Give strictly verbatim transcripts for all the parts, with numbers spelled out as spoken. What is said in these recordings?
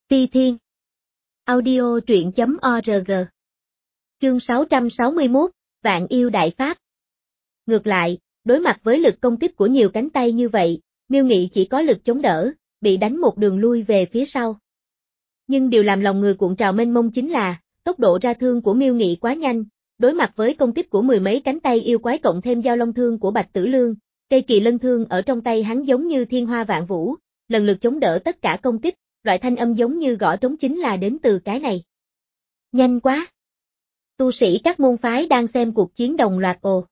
Ti Thiên. Audio truyện chấm org. Chương sáu trăm sáu mươi mốt, Vạn Yêu Đại Pháp. Ngược lại, đối mặt với lực công kích của nhiều cánh tay như vậy, Miêu Nghị chỉ có lực chống đỡ, bị đánh một đường lui về phía sau. Nhưng điều làm lòng người cuộn trào mênh mông chính là, tốc độ ra thương của Miêu Nghị quá nhanh, đối mặt với công kích của mười mấy cánh tay yêu quái cộng thêm dao long thương của Bạch Tử Lương, cây kỳ lân thương ở trong tay hắn giống như thiên hoa vạn vũ, lần lượt chống đỡ tất cả công kích, loại thanh âm giống như gõ trống chính là đến từ cái này. Nhanh quá! Tu sĩ các môn phái đang xem cuộc chiến đồng loạt ồ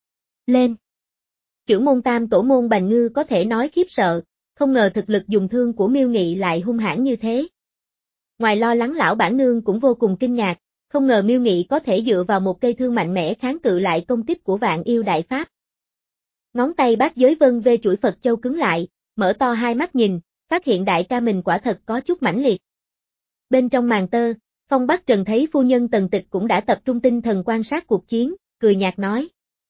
lên. Chưởng môn tam tổ môn Bành Ngư có thể nói khiếp sợ, không ngờ thực lực dùng thương của Miêu Nghị lại hung hãn như thế. Ngoài lo lắng lão bản nương cũng vô cùng kinh ngạc, không ngờ Miêu Nghị có thể dựa vào một cây thương mạnh mẽ kháng cự lại công kích của Vạn Yêu Đại Pháp. Ngón tay bát giới vân vê chuỗi Phật Châu cứng lại, mở to hai mắt nhìn, phát hiện đại ca mình quả thật có chút mãnh liệt. Bên trong màn tơ, Phong Bắc Trần thấy phu nhân Tần Tịch cũng đã tập trung tinh thần quan sát cuộc chiến, cười nhạt nói.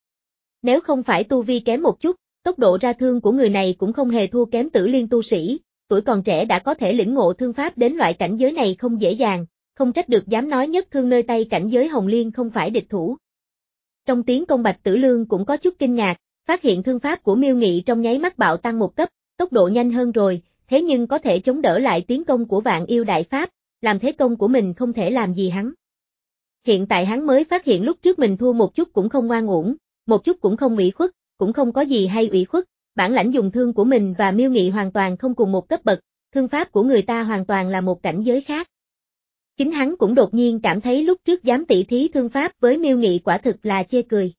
Nếu không phải tu vi kém một chút, tốc độ ra thương của người này cũng không hề thua kém Tử Liên tu sĩ, tuổi còn trẻ đã có thể lĩnh ngộ thương pháp đến loại cảnh giới này không dễ dàng, không trách được dám nói nhất thương nơi tay cảnh giới Hồng Liên không phải địch thủ. Trong tiếng công Bạch Tử Lương cũng có chút kinh ngạc, phát hiện thương pháp của Miêu Nghị trong nháy mắt bạo tăng một cấp, tốc độ nhanh hơn rồi, thế nhưng có thể chống đỡ lại tiến công của Vạn Yêu Đại Pháp, làm thế công của mình không thể làm gì hắn. Hiện tại hắn mới phát hiện lúc trước mình thua một chút cũng không ngoan uổng, một chút cũng không ủy khuất, cũng không có gì hay ủy khuất, bản lãnh dùng thương của mình và Miêu Nghị hoàn toàn không cùng một cấp bậc, thương pháp của người ta hoàn toàn là một cảnh giới khác. Chính hắn cũng đột nhiên cảm thấy lúc trước dám tỉ thí thương pháp với Miêu Nghị quả thực là chê cười.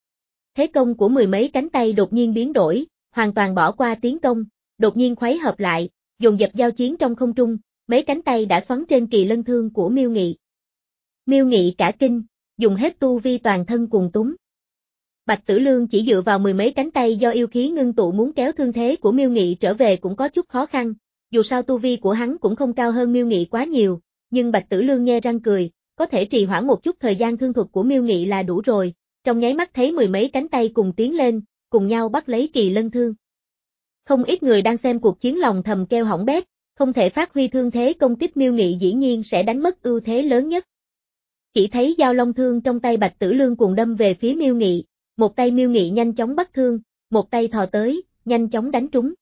Thế công của mười mấy cánh tay đột nhiên biến đổi, hoàn toàn bỏ qua tiến công, đột nhiên khuấy hợp lại, dồn dập giao chiến trong không trung, mấy cánh tay đã xoắn trên kỳ lân thương của Miêu Nghị. Miêu Nghị cả kinh, dùng hết tu vi toàn thân cuồng túng. Bạch Tử Lương chỉ dựa vào mười mấy cánh tay do yêu khí ngưng tụ muốn kéo thương thế của Miêu Nghị trở về cũng có chút khó khăn, dù sao tu vi của hắn cũng không cao hơn Miêu Nghị quá nhiều, nhưng Bạch Tử Lương nghe răng cười, có thể trì hoãn một chút thời gian thương thuật của Miêu Nghị là đủ rồi, trong nháy mắt thấy mười mấy cánh tay cùng tiến lên, cùng nhau bắt lấy kỳ lân thương. Không ít người đang xem cuộc chiến lòng thầm kêu hỏng bét, không thể phát huy thương thế công kích Miêu Nghị dĩ nhiên sẽ đánh mất ưu thế lớn nhất. Chỉ thấy dao long thương trong tay Bạch Tử Lương cuồng đâm về phía Miêu Nghị, một tay Miêu Nghị nhanh chóng bắt thương, một tay thò tới, nhanh chóng đánh trúng.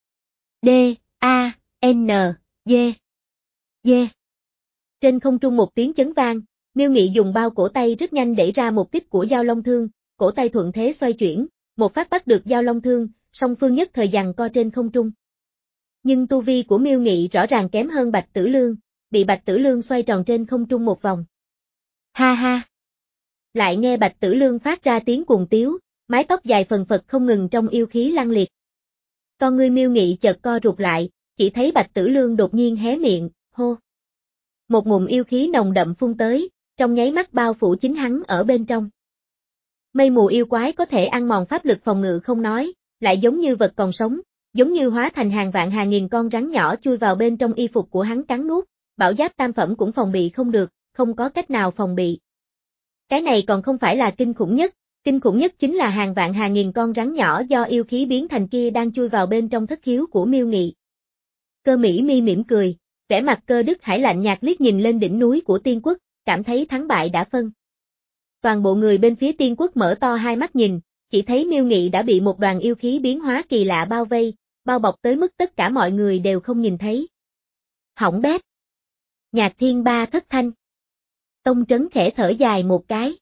D, A, N, D, D. Trên không trung một tiếng chấn vang, Miêu Nghị dùng bao cổ tay rất nhanh đẩy ra một kích của dao long thương, cổ tay thuận thế xoay chuyển, một phát bắt được dao long thương, song phương nhất thời giằng co trên không trung. Nhưng tu vi của Miêu Nghị rõ ràng kém hơn Bạch Tử Lương, bị Bạch Tử Lương xoay tròn trên không trung một vòng. Ha ha! Lại nghe Bạch Tử Lương phát ra tiếng cuồng tiếu, mái tóc dài phần phật không ngừng trong yêu khí lăng liệt. Con ngươi Miêu Nghị chợt co rụt lại, chỉ thấy Bạch Tử Lương đột nhiên hé miệng, hô. Một ngụm yêu khí nồng đậm phun tới, trong nháy mắt bao phủ chính hắn ở bên trong. Mây mù yêu quái có thể ăn mòn pháp lực phòng ngự không nói, lại giống như vật còn sống, giống như hóa thành hàng vạn hàng nghìn con rắn nhỏ chui vào bên trong y phục của hắn cắn nuốt, bảo giáp tam phẩm cũng phòng bị không được, không có cách nào phòng bị. Cái này còn không phải là kinh khủng nhất, kinh khủng nhất chính là hàng vạn hàng nghìn con rắn nhỏ do yêu khí biến thành kia đang chui vào bên trong thất khiếu của Miêu Nghị. Cơ Mỹ Mi mỉm cười, vẻ mặt Cơ Đức Hải lạnh nhạt liếc nhìn lên đỉnh núi của Tiên Quốc, cảm thấy thắng bại đã phân. Toàn bộ người bên phía Tiên Quốc mở to hai mắt nhìn, chỉ thấy Miêu Nghị đã bị một đoàn yêu khí biến hóa kỳ lạ bao vây, bao bọc tới mức tất cả mọi người đều không nhìn thấy. Hỏng bét. Nhạc Thiên Ba thất thanh. Tông Trấn khẽ thở dài một cái.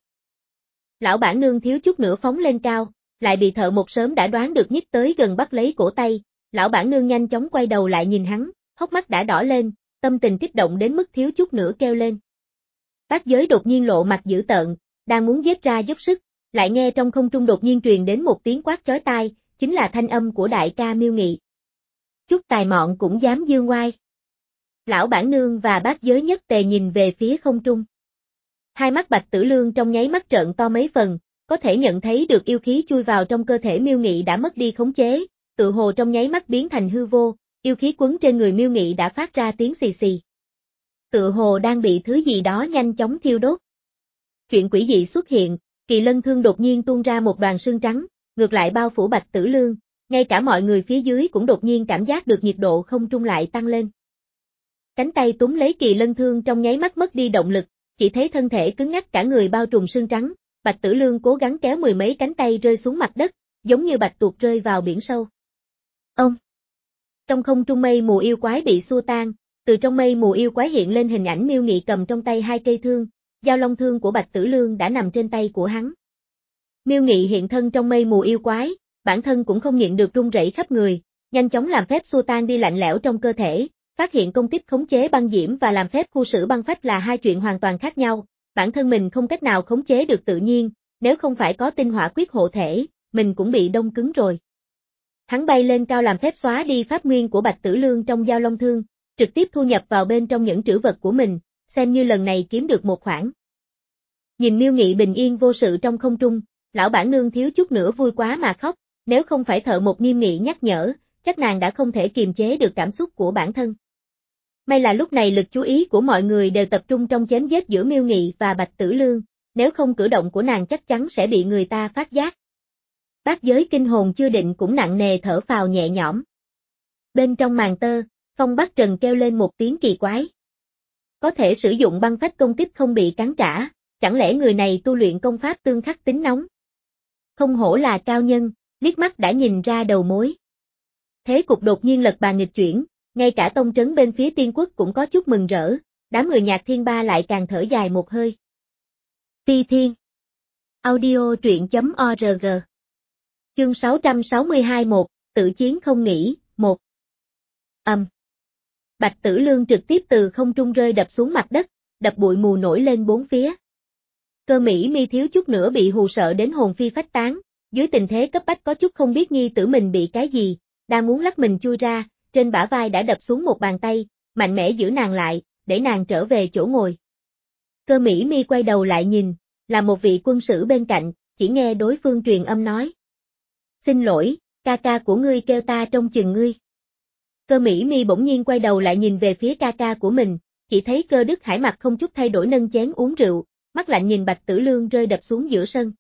Lão bản nương thiếu chút nữa phóng lên cao, lại bị Thợ Một sớm đã đoán được nhích tới gần bắt lấy cổ tay, lão bản nương nhanh chóng quay đầu lại nhìn hắn, hốc mắt đã đỏ lên, tâm tình kích động đến mức thiếu chút nữa kêu lên. Bát Giới đột nhiên lộ mặt dữ tợn, đang muốn giết ra dốc sức, lại nghe trong không trung đột nhiên truyền đến một tiếng quát chói tai, chính là thanh âm của đại ca Miêu Nghị. Chút tài mọn cũng dám dương oai. Lão bản nương và Bát Giới nhất tề nhìn về phía không trung. Hai mắt Bạch Tử Lương trong nháy mắt trợn to mấy phần, có thể nhận thấy được yêu khí chui vào trong cơ thể Miêu Nghị đã mất đi khống chế, tự hồ trong nháy mắt biến thành hư vô, yêu khí quấn trên người Miêu Nghị đã phát ra tiếng xì xì. Tự hồ đang bị thứ gì đó nhanh chóng thiêu đốt. Chuyện quỷ dị xuất hiện, kỳ lân thương đột nhiên tuôn ra một đoàn sương trắng, ngược lại bao phủ Bạch Tử Lương, ngay cả mọi người phía dưới cũng đột nhiên cảm giác được nhiệt độ không trung lại tăng lên. Cánh tay túm lấy Kỳ Lân thương trong nháy mắt mất đi động lực, chỉ thấy thân thể cứng ngắc cả người bao trùm sương trắng, Bạch Tử Lương cố gắng kéo mười mấy cánh tay rơi xuống mặt đất, giống như bạch tuộc rơi vào biển sâu. Ông! Trong không trung mây mù yêu quái bị xua tan, từ trong mây mù yêu quái hiện lên hình ảnh Miêu Nghị cầm trong tay hai cây thương, Giao Long thương của Bạch Tử Lương đã nằm trên tay của hắn. Miêu Nghị hiện thân trong mây mù yêu quái, bản thân cũng không nhịn được run rẩy khắp người, nhanh chóng làm phép xua tan đi lạnh lẽo trong cơ thể, phát hiện công kích khống chế băng diễm và làm phép khu xử băng phách là hai chuyện hoàn toàn khác nhau, bản thân mình không cách nào khống chế được tự nhiên, nếu không phải có tinh hỏa quyết hộ thể, mình cũng bị đông cứng rồi. Hắn bay lên cao làm phép xóa đi pháp nguyên của Bạch Tử Lương trong Giao Long thương, trực tiếp thu nhập vào bên trong những trữ vật của mình, xem như lần này kiếm được một khoản. Nhìn Miêu Nghị bình yên vô sự trong không trung, lão bản nương thiếu chút nữa vui quá mà khóc, nếu không phải Thợ Một nghiêm nghị nhắc nhở, chắc nàng đã không thể kiềm chế được cảm xúc của bản thân. May là lúc này lực chú ý của mọi người đều tập trung trong chém giết giữa Miêu Nghị và Bạch Tử Lương, nếu không cử động của nàng chắc chắn sẽ bị người ta phát giác. Bát giới kinh hồn chưa định cũng nặng nề thở phào nhẹ nhõm. Bên trong màn tơ, Phong Bắc Trần kêu lên một tiếng kỳ quái. Có thể sử dụng băng phách công kích không bị cắn trả, chẳng lẽ người này tu luyện công pháp tương khắc tính nóng? Không hổ là cao nhân, liếc mắt đã nhìn ra đầu mối. Thế cục đột nhiên lật bàn nghịch chuyển, ngay cả tông trấn bên phía Tiên Quốc cũng có chút mừng rỡ, đám người Nhạc Thiên Ba lại càng thở dài một hơi. Phi Thiên Audio truyện chấm org Chương sáu trăm sáu mươi hai một, tự chiến không nghỉ, một. Ầm. Um. Bạch Tử Lương trực tiếp từ không trung rơi đập xuống mặt đất, đập bụi mù nổi lên bốn phía. Cơ Mỹ Mi thiếu chút nữa bị hù sợ đến hồn phi phách tán, dưới tình thế cấp bách có chút không biết nhi tử mình bị cái gì, đang muốn lắc mình chui ra, trên bả vai đã đập xuống một bàn tay, mạnh mẽ giữ nàng lại, để nàng trở về chỗ ngồi. Cơ Mỹ Mi quay đầu lại nhìn, là một vị quân sử bên cạnh, chỉ nghe đối phương truyền âm nói. Xin lỗi, ca ca của ngươi kêu ta trông chừng ngươi. Cơ Mỹ Mi bỗng nhiên quay đầu lại nhìn về phía ca ca của mình, chỉ thấy Cơ Đức Hải mặt không chút thay đổi nâng chén uống rượu, mắt lạnh nhìn Bạch Tử Lương rơi đập xuống giữa sân.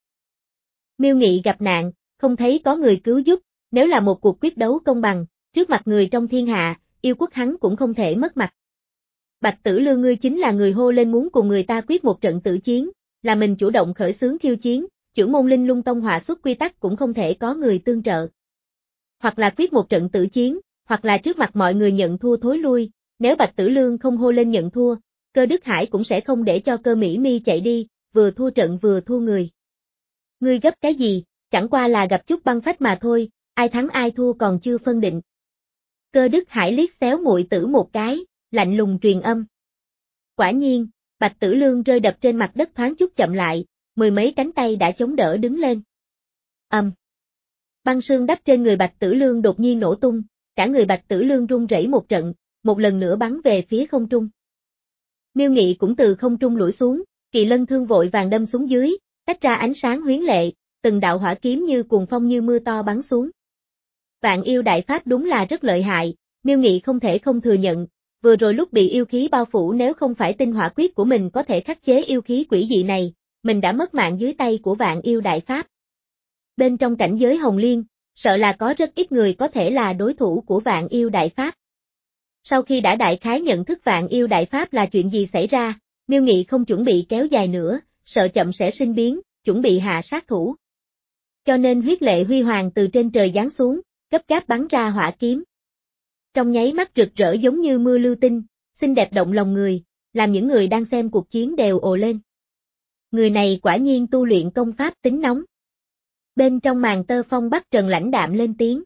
Miêu Nghị gặp nạn, không thấy có người cứu giúp, nếu là một cuộc quyết đấu công bằng, trước mặt người trong thiên hạ, yêu quốc hắn cũng không thể mất mặt. Bạch Tử Lương ngươi chính là người hô lên muốn cùng người ta quyết một trận tử chiến, là mình chủ động khởi xướng khiêu chiến, chưởng môn Linh Lung Tông họa xuất quy tắc cũng không thể có người tương trợ. Hoặc là quyết một trận tử chiến, hoặc là trước mặt mọi người nhận thua thối lui, nếu Bạch Tử Lương không hô lên nhận thua, Cơ Đức Hải cũng sẽ không để cho Cơ Mỹ Mi chạy đi, vừa thua trận vừa thua người. Ngươi gấp cái gì, chẳng qua là gặp chút băng phách mà thôi, ai thắng ai thua còn chưa phân định. Cơ Đức Hải liếc xéo muội tử một cái, lạnh lùng truyền âm. Quả nhiên, Bạch Tử Lương rơi đập trên mặt đất thoáng chút chậm lại, mười mấy cánh tay đã chống đỡ đứng lên. Ầm. Um. Băng sương đắp trên người Bạch Tử Lương đột nhiên nổ tung, cả người Bạch Tử Lương rung rẩy một trận, một lần nữa bắn về phía không trung. Miêu Nghị cũng từ không trung lủi xuống, Kỳ Lân thương vội vàng đâm xuống dưới, tách ra ánh sáng huyến lệ, từng đạo hỏa kiếm như cuồng phong như mưa to bắn xuống. Vạn yêu đại pháp đúng là rất lợi hại, Miêu Nghị không thể không thừa nhận, vừa rồi lúc bị yêu khí bao phủ nếu không phải tinh hỏa quyết của mình có thể khắc chế yêu khí quỷ dị này, mình đã mất mạng dưới tay của vạn yêu đại pháp. Bên trong cảnh giới Hồng Liên, sợ là có rất ít người có thể là đối thủ của vạn yêu đại pháp. Sau khi đã đại khái nhận thức vạn yêu đại pháp là chuyện gì xảy ra, Miêu Nghị không chuẩn bị kéo dài nữa, sợ chậm sẽ sinh biến, chuẩn bị hạ sát thủ. Cho nên huyết lệ huy hoàng từ trên trời giáng xuống, gấp gáp bắn ra hỏa kiếm. Trong nháy mắt rực rỡ giống như mưa lưu tinh, xinh đẹp động lòng người, làm những người đang xem cuộc chiến đều ồ lên. Người này quả nhiên tu luyện công pháp tính nóng. Bên trong màn tơ Phong Bắc Trần lãnh đạm lên tiếng.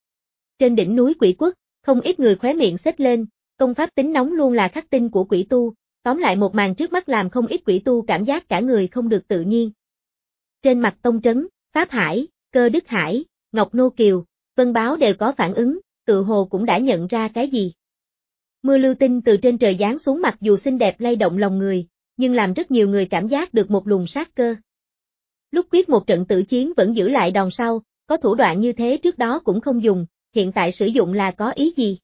Trên đỉnh núi Quỷ Quốc, không ít người khóe miệng xếch lên, công pháp tính nóng luôn là khắc tinh của quỷ tu, tóm lại một màn trước mắt làm không ít quỷ tu cảm giác cả người không được tự nhiên. Trên mặt Tông Trấn, Pháp Hải, Cơ Đức Hải, Ngọc Nô Kiều, Vân Báo đều có phản ứng, tự hồ cũng đã nhận ra cái gì. Mưa lưu tinh từ trên trời giáng xuống mặc dù xinh đẹp lay động lòng người, nhưng làm rất nhiều người cảm giác được một luồng sát cơ. Lúc quyết một trận tử chiến vẫn giữ lại đòn sau, có thủ đoạn như thế trước đó cũng không dùng, hiện tại sử dụng là có ý gì?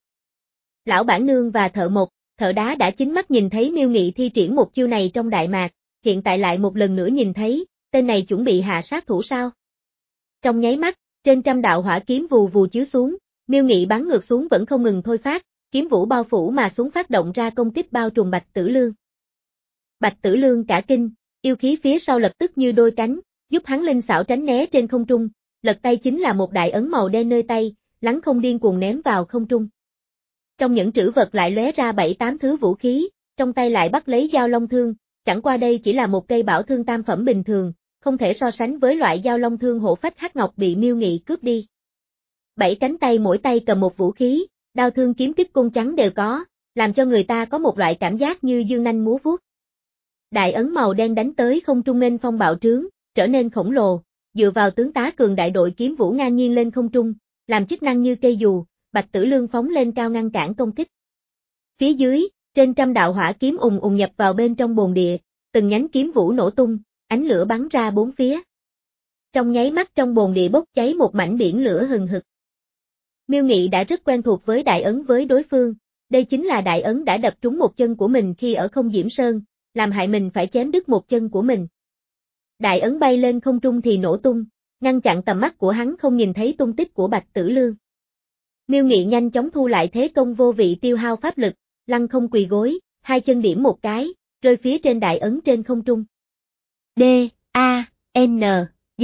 Lão bản nương và Thợ Một, Thợ Đá đã chính mắt nhìn thấy Miêu Nghị thi triển một chiêu này trong Đại Mạc, hiện tại lại một lần nữa nhìn thấy, tên này chuẩn bị hạ sát thủ sao? Trong nháy mắt, trên trăm đạo hỏa kiếm vù vù chiếu xuống, Miêu Nghị bắn ngược xuống vẫn không ngừng thôi phát, kiếm vũ bao phủ mà xuống phát động ra công kích bao trùm Bạch Tử Lương. Bạch Tử Lương cả kinh, yêu khí phía sau lập tức như đôi cánh, giúp hắn linh xảo tránh né trên không trung, lật tay chính là một đại ấn màu đen nơi tay, lắng không điên cuồng ném vào không trung. Trong những trữ vật lại lóe ra bảy tám thứ vũ khí, trong tay lại bắt lấy dao long thương, chẳng qua đây chỉ là một cây bảo thương tam phẩm bình thường, không thể so sánh với loại dao long thương hổ phách hắc ngọc bị Miêu Nghị cướp đi. Bảy cánh tay mỗi tay cầm một vũ khí, đao thương kiếm kích côn trắng đều có, làm cho người ta có một loại cảm giác như dương nanh múa vuốt. Đại ấn màu đen đánh tới không trung nghênh phong bạo trướng, trở nên khổng lồ, dựa vào tướng tá cường đại đội kiếm vũ ngang nhiên lên không trung, làm chức năng như cây dù, Bạch Tử Lương phóng lên cao ngăn cản công kích. Phía dưới, trên trăm đạo hỏa kiếm ùng ùng nhập vào bên trong bồn địa, từng nhánh kiếm vũ nổ tung, ánh lửa bắn ra bốn phía. Trong nháy mắt trong bồn địa bốc cháy một mảnh biển lửa hừng hực. Miêu Nghị đã rất quen thuộc với đại ấn với đối phương, đây chính là đại ấn đã đập trúng một chân của mình khi ở không Diễm Sơn, làm hại mình phải chém đứt một chân của mình. Đại ấn bay lên không trung thì nổ tung, ngăn chặn tầm mắt của hắn không nhìn thấy tung tích của Bạch Tử Lương. Miêu Nghị nhanh chóng thu lại thế công vô vị tiêu hao pháp lực, lăng không quỳ gối, hai chân điểm một cái, rơi phía trên đại ấn trên không trung. D, A, N, G,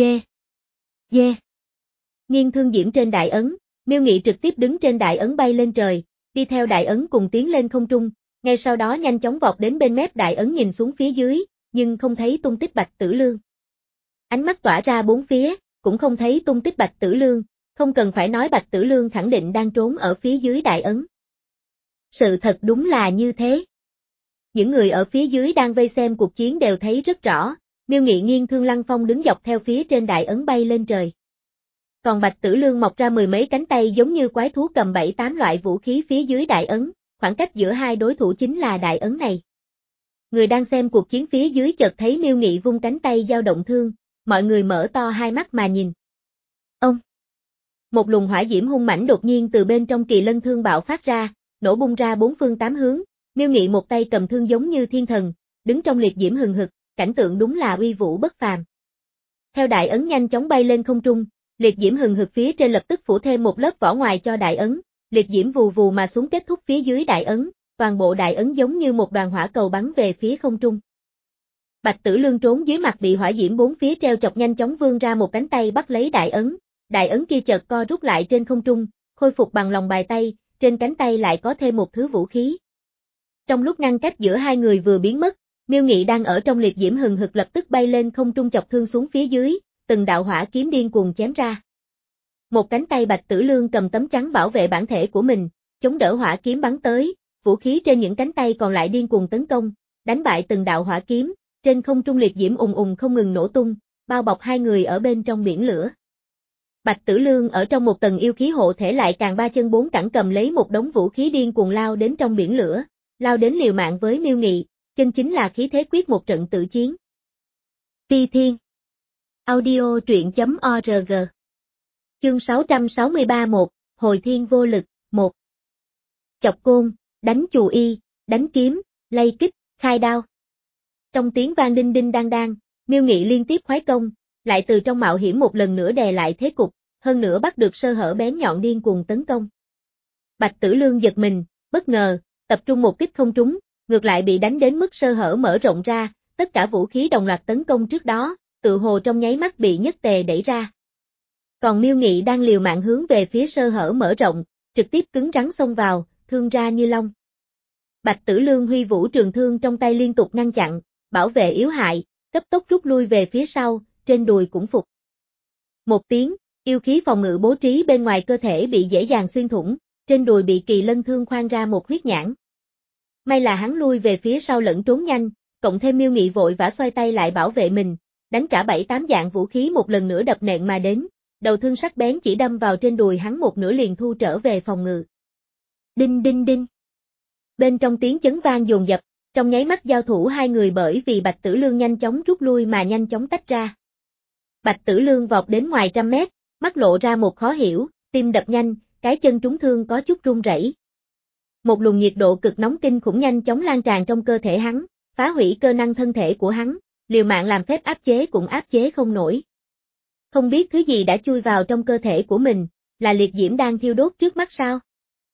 G. Nghiêng thương diễm trên đại ấn, Miêu Nghị trực tiếp đứng trên đại ấn bay lên trời, đi theo đại ấn cùng tiến lên không trung, ngay sau đó nhanh chóng vọt đến bên mép đại ấn nhìn xuống phía dưới, nhưng không thấy tung tích Bạch Tử Lương. Ánh mắt tỏa ra bốn phía, cũng không thấy tung tích Bạch Tử Lương, không cần phải nói Bạch Tử Lương khẳng định đang trốn ở phía dưới đại ấn. Sự thật đúng là như thế. Những người ở phía dưới đang vây xem cuộc chiến đều thấy rất rõ, Miêu Nghị nghiêng thương lăng phong đứng dọc theo phía trên đại ấn bay lên trời. Còn Bạch Tử Lương mọc ra mười mấy cánh tay giống như quái thú cầm bảy tám loại vũ khí phía dưới đại ấn, khoảng cách giữa hai đối thủ chính là đại ấn này. Người đang xem cuộc chiến phía dưới chợt thấy Miêu Nghị vung cánh tay dao động thương, mọi người mở to hai mắt mà nhìn. Ông! Một luồng hỏa diễm hung mãnh đột nhiên từ bên trong kỳ lân thương bạo phát ra, nổ bung ra bốn phương tám hướng, Miêu Nghị một tay cầm thương giống như thiên thần, đứng trong liệt diễm hừng hực, cảnh tượng đúng là uy vũ bất phàm. Theo đại ấn nhanh chóng bay lên không trung, liệt diễm hừng hực phía trên lập tức phủ thêm một lớp vỏ ngoài cho đại ấn, liệt diễm vù vù mà xuống kết thúc phía dưới đại ấn, toàn bộ đại ấn giống như một đoàn hỏa cầu bắn về phía không trung. Bạch Tử Lương trốn dưới mặt bị hỏa diễm bốn phía treo chọc nhanh chóng vươn ra một cánh tay bắt lấy đại ấn, đại ấn kia chợt co rút lại trên không trung, khôi phục bằng lòng bài tay, trên cánh tay lại có thêm một thứ vũ khí. Trong lúc ngăn cách giữa hai người vừa biến mất, Miêu Nghị đang ở trong liệt diễm hừng hực lập tức bay lên không trung chọc thương xuống phía dưới, từng đạo hỏa kiếm điên cuồng chém ra. Một cánh tay Bạch Tử Lương cầm tấm chắn bảo vệ bản thể của mình, chống đỡ hỏa kiếm bắn tới, vũ khí trên những cánh tay còn lại điên cuồng tấn công, đánh bại từng đạo hỏa kiếm, trên không trung liệt diễm ùng ùng không ngừng nổ tung, bao bọc hai người ở bên trong biển lửa. Bạch Tử Lương ở trong một tầng yêu khí hộ thể lại càng ba chân bốn cẳng cầm lấy một đống vũ khí điên cuồng lao đến trong biển lửa, lao đến liều mạng với Miêu Nghị, chân chính là khí thế quyết một trận tự chiến. Phi Thiên Audio truyện.org Chương sáu trăm sáu mươi ba một, Hồi Thiên Vô Lực, một. Chọc côn, đánh chù y, đánh kiếm, lay kích, khai đao. Trong tiếng vang đinh đinh đang đang, Miêu Nghị liên tiếp khoái công, lại từ trong mạo hiểm một lần nữa đè lại thế cục, hơn nữa bắt được sơ hở bén nhọn điên cuồng tấn công. Bạch Tử Lương giật mình, bất ngờ, tập trung một kích không trúng, ngược lại bị đánh đến mức sơ hở mở rộng ra, tất cả vũ khí đồng loạt tấn công trước đó, tự hồ trong nháy mắt bị nhất tề đẩy ra. Còn Miêu Nghị đang liều mạng hướng về phía sơ hở mở rộng, trực tiếp cứng rắn xông vào, thương ra như long. Bạch Tử Lương huy vũ trường thương trong tay liên tục ngăn chặn, bảo vệ yếu hại, cấp tốc rút lui về phía sau, trên đùi cũng phục. Một tiếng, yêu khí phòng ngự bố trí bên ngoài cơ thể bị dễ dàng xuyên thủng, trên đùi bị kỳ lân thương khoan ra một huyết nhãn. May là hắn lui về phía sau lẫn trốn nhanh, cộng thêm Miêu Nghị vội vã xoay tay lại bảo vệ mình, đánh cả bảy tám dạng vũ khí một lần nữa đập nện mà đến, đầu thương sắc bén chỉ đâm vào trên đùi hắn một nửa liền thu trở về phòng ngự. Đinh đinh đinh. Bên trong tiếng chấn vang dồn dập, trong nháy mắt giao thủ hai người bởi vì Bạch Tử Lương nhanh chóng rút lui mà nhanh chóng tách ra. Bạch Tử Lương vọt đến ngoài trăm mét, mắt lộ ra một khó hiểu, tim đập nhanh, cái chân trúng thương có chút run rẩy. Một luồng nhiệt độ cực nóng kinh khủng nhanh chóng lan tràn trong cơ thể hắn, phá hủy cơ năng thân thể của hắn, liều mạng làm phép áp chế cũng áp chế không nổi. Không biết thứ gì đã chui vào trong cơ thể của mình, là liệt diễm đang thiêu đốt trước mắt sao?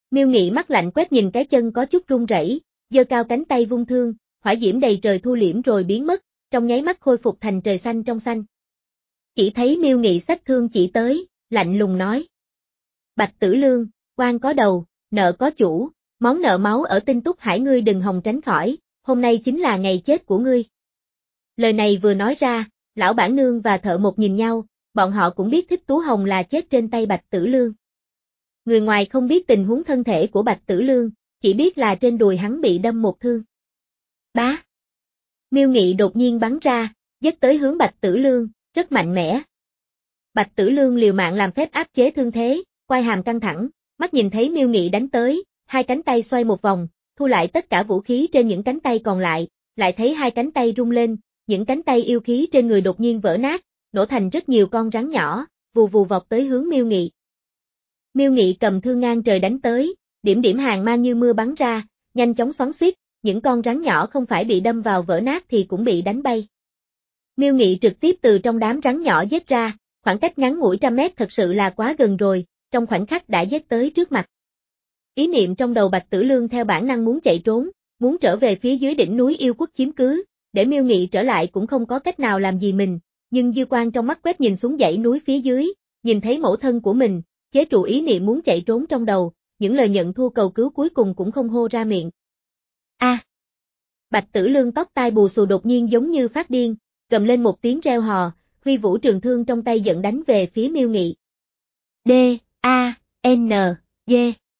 Miêu Nghị mắt lạnh quét nhìn cái chân có chút run rẩy, giơ cao cánh tay vung thương, hỏa diễm đầy trời thu liễm rồi biến mất, trong nháy mắt khôi phục thành trời xanh trong xanh. Chỉ thấy Miêu Nghị xách thương chỉ tới, lạnh lùng nói. Bạch Tử Lương, oan có đầu, nợ có chủ, món nợ máu ở Tinh Túc Hải ngươi đừng hòng tránh khỏi, hôm nay chính là ngày chết của ngươi. Lời này vừa nói ra, lão bản nương và thợ một nhìn nhau, bọn họ cũng biết Thích Tú Hồng là chết trên tay Bạch Tử Lương. Người ngoài không biết tình huống thân thể của Bạch Tử Lương, chỉ biết là trên đùi hắn bị đâm một thương. Bá! Miêu Nghị đột nhiên bắn ra, giết tới hướng Bạch Tử Lương, rất mạnh mẽ. Bạch Tử Lương liều mạng làm phép áp chế thương thế, quai hàm căng thẳng, mắt nhìn thấy Miêu Nghị đánh tới, hai cánh tay xoay một vòng, thu lại tất cả vũ khí trên những cánh tay còn lại, lại thấy hai cánh tay rung lên, những cánh tay yêu khí trên người đột nhiên vỡ nát, nổ thành rất nhiều con rắn nhỏ, vù vù vọt tới hướng Miêu Nghị. Miêu Nghị cầm thương ngang trời đánh tới, điểm điểm hàng mang như mưa bắn ra, nhanh chóng xoắn xuýt, những con rắn nhỏ không phải bị đâm vào vỡ nát thì cũng bị đánh bay. Miêu Nghị trực tiếp từ trong đám rắn nhỏ giết ra, khoảng cách ngắn ngủi trăm mét thật sự là quá gần rồi, trong khoảnh khắc đã giết tới trước mặt. Ý niệm trong đầu Bạch Tử Lương theo bản năng muốn chạy trốn, muốn trở về phía dưới đỉnh núi yêu quốc chiếm cứ, để Miêu Nghị trở lại cũng không có cách nào làm gì mình, nhưng dư quang trong mắt quét nhìn xuống dãy núi phía dưới, nhìn thấy mẫu thân của mình, chế trụ ý niệm muốn chạy trốn trong đầu, những lời nhận thua cầu cứu cuối cùng cũng không hô ra miệng. A! À, Bạch Tử Lương tóc tai bù xù đột nhiên giống như phát điên, gầm lên một tiếng reo hò, huy vũ trường thương trong tay giận đánh về phía Miêu Nghị. D, A, N, G,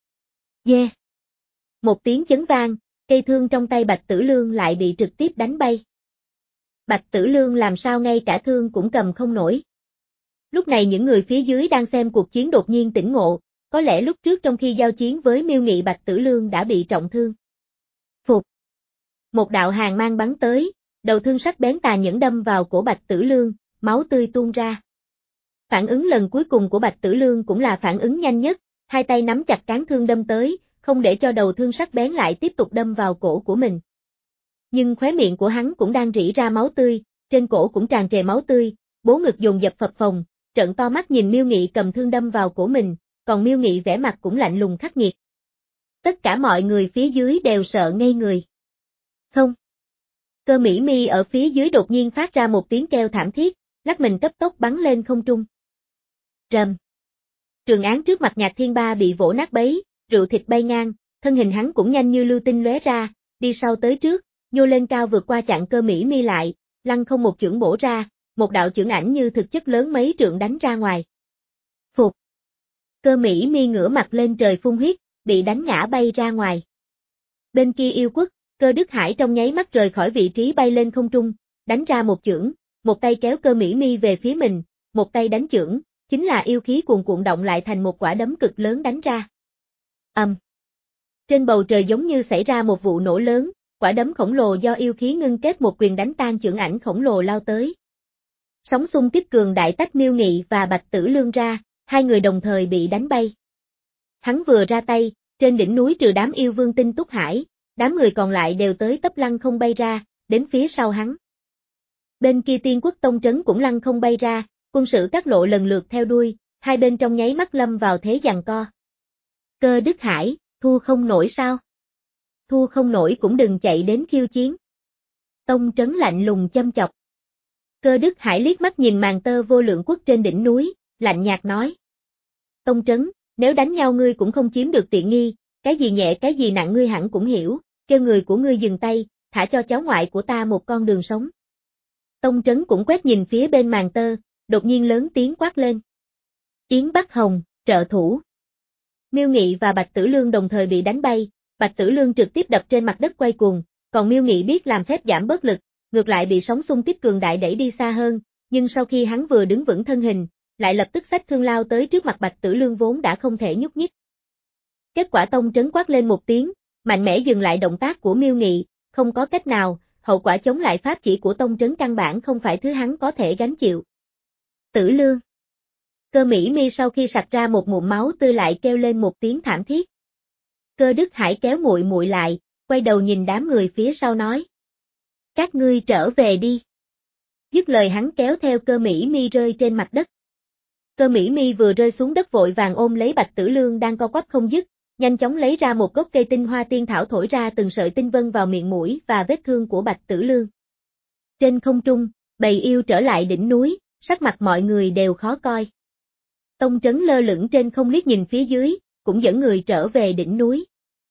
G. Một tiếng chấn vang, cây thương trong tay Bạch Tử Lương lại bị trực tiếp đánh bay. Bạch Tử Lương làm sao ngay cả thương cũng cầm không nổi. Lúc này những người phía dưới đang xem cuộc chiến đột nhiên tỉnh ngộ, có lẽ lúc trước trong khi giao chiến với Miêu Nghị Bạch Tử Lương đã bị trọng thương. Phục. Một đạo hàn mang bắn tới, đầu thương sắc bén tà nhẫn đâm vào cổ Bạch Tử Lương, máu tươi tuôn ra. Phản ứng lần cuối cùng của Bạch Tử Lương cũng là phản ứng nhanh nhất, hai tay nắm chặt cán thương đâm tới, không để cho đầu thương sắc bén lại tiếp tục đâm vào cổ của mình. Nhưng khóe miệng của hắn cũng đang rỉ ra máu tươi, trên cổ cũng tràn trề máu tươi, bố ngực dồn dập phập phồng, trợn to mắt nhìn Miêu Nghị cầm thương đâm vào cổ mình, còn Miêu Nghị vẻ mặt cũng lạnh lùng khắc nghiệt. Tất cả mọi người phía dưới đều sợ ngây người. Không. Cơ Mỹ Mi ở phía dưới đột nhiên phát ra một tiếng kêu thảm thiết, lắc mình cấp tốc bắn lên không trung. Rầm. Trường án trước mặt Nhạc Thiên Ba bị vỗ nát bấy, rượu thịt bay ngang, thân hình hắn cũng nhanh như lưu tinh lóe ra, đi sau tới trước, nhô lên cao vượt qua chặn Cơ Mỹ Mi lại, lăng không một chưởng bổ ra, một đạo chưởng ảnh như thực chất lớn mấy trượng đánh ra ngoài. Phục. Cơ Mỹ Mi ngửa mặt lên trời phun huyết, bị đánh ngã bay ra ngoài. Bên kia yêu quốc, Cơ Đức Hải trong nháy mắt rời khỏi vị trí bay lên không trung, đánh ra một chưởng, một tay kéo Cơ Mỹ Mi về phía mình, một tay đánh chưởng, chính là yêu khí cuồn cuộn động lại thành một quả đấm cực lớn đánh ra. Ầm. Um. Trên bầu trời giống như xảy ra một vụ nổ lớn, quả đấm khổng lồ do yêu khí ngưng kết một quyền đánh tan chưởng ảnh khổng lồ lao tới. Sóng xung kích cường đại tách Miêu Nghị và Bạch Tử Lương ra, hai người đồng thời bị đánh bay. Hắn vừa ra tay, trên đỉnh núi trừ đám yêu vương Tinh Túc Hải, đám người còn lại đều tới tấp lăng không bay ra, đến phía sau hắn. Bên kia Tiên Quốc Tông trấn cũng lăng không bay ra, quân sự các lộ lần lượt theo đuôi, hai bên trong nháy mắt lâm vào thế giằng co. Cơ Đức Hải, thua không nổi sao? Thua không nổi cũng đừng chạy đến khiêu chiến. Tông trấn lạnh lùng châm chọc. Cơ Đức Hải liếc mắt nhìn màn tơ vô lượng quốc trên đỉnh núi, lạnh nhạt nói. Tông trấn, nếu đánh nhau ngươi cũng không chiếm được tiện nghi, cái gì nhẹ cái gì nặng ngươi hẳn cũng hiểu, kêu người của ngươi dừng tay, thả cho cháu ngoại của ta một con đường sống. Tông trấn cũng quét nhìn phía bên màn tơ, đột nhiên lớn tiếng quát lên. Yến Bắc Hồng, trợ thủ. Miêu Nghị và Bạch Tử Lương đồng thời bị đánh bay, Bạch Tử Lương trực tiếp đập trên mặt đất quay cuồng, còn Miêu Nghị biết làm phép giảm bớt lực, ngược lại bị sóng xung kích cường đại đẩy đi xa hơn, nhưng sau khi hắn vừa đứng vững thân hình, lại lập tức xách thương lao tới trước mặt Bạch Tử Lương vốn đã không thể nhúc nhích. Kết quả tông trấn quát lên một tiếng, mạnh mẽ dừng lại động tác của Miêu Nghị, không có cách nào, hậu quả chống lại pháp chỉ của tông trấn căn bản không phải thứ hắn có thể gánh chịu. Tử Lương. Cơ Mỹ Mi sau khi sặc ra một ngụm máu tươi lại kêu lên một tiếng thảm thiết. Cơ Đức Hải kéo muội muội lại, quay đầu nhìn đám người phía sau nói. Các ngươi trở về đi. Dứt lời hắn kéo theo Cơ Mỹ Mi rơi trên mặt đất. Cơ Mỹ Mi vừa rơi xuống đất vội vàng ôm lấy Bạch Tử Lương đang co quắp không dứt, nhanh chóng lấy ra một gốc cây tinh hoa tiên thảo thổi ra từng sợi tinh vân vào miệng mũi và vết thương của Bạch Tử Lương. Trên không trung, bầy yêu trở lại đỉnh núi, sắc mặt mọi người đều khó coi. Tông Trấn lơ lửng trên không liếc nhìn phía dưới, cũng dẫn người trở về đỉnh núi.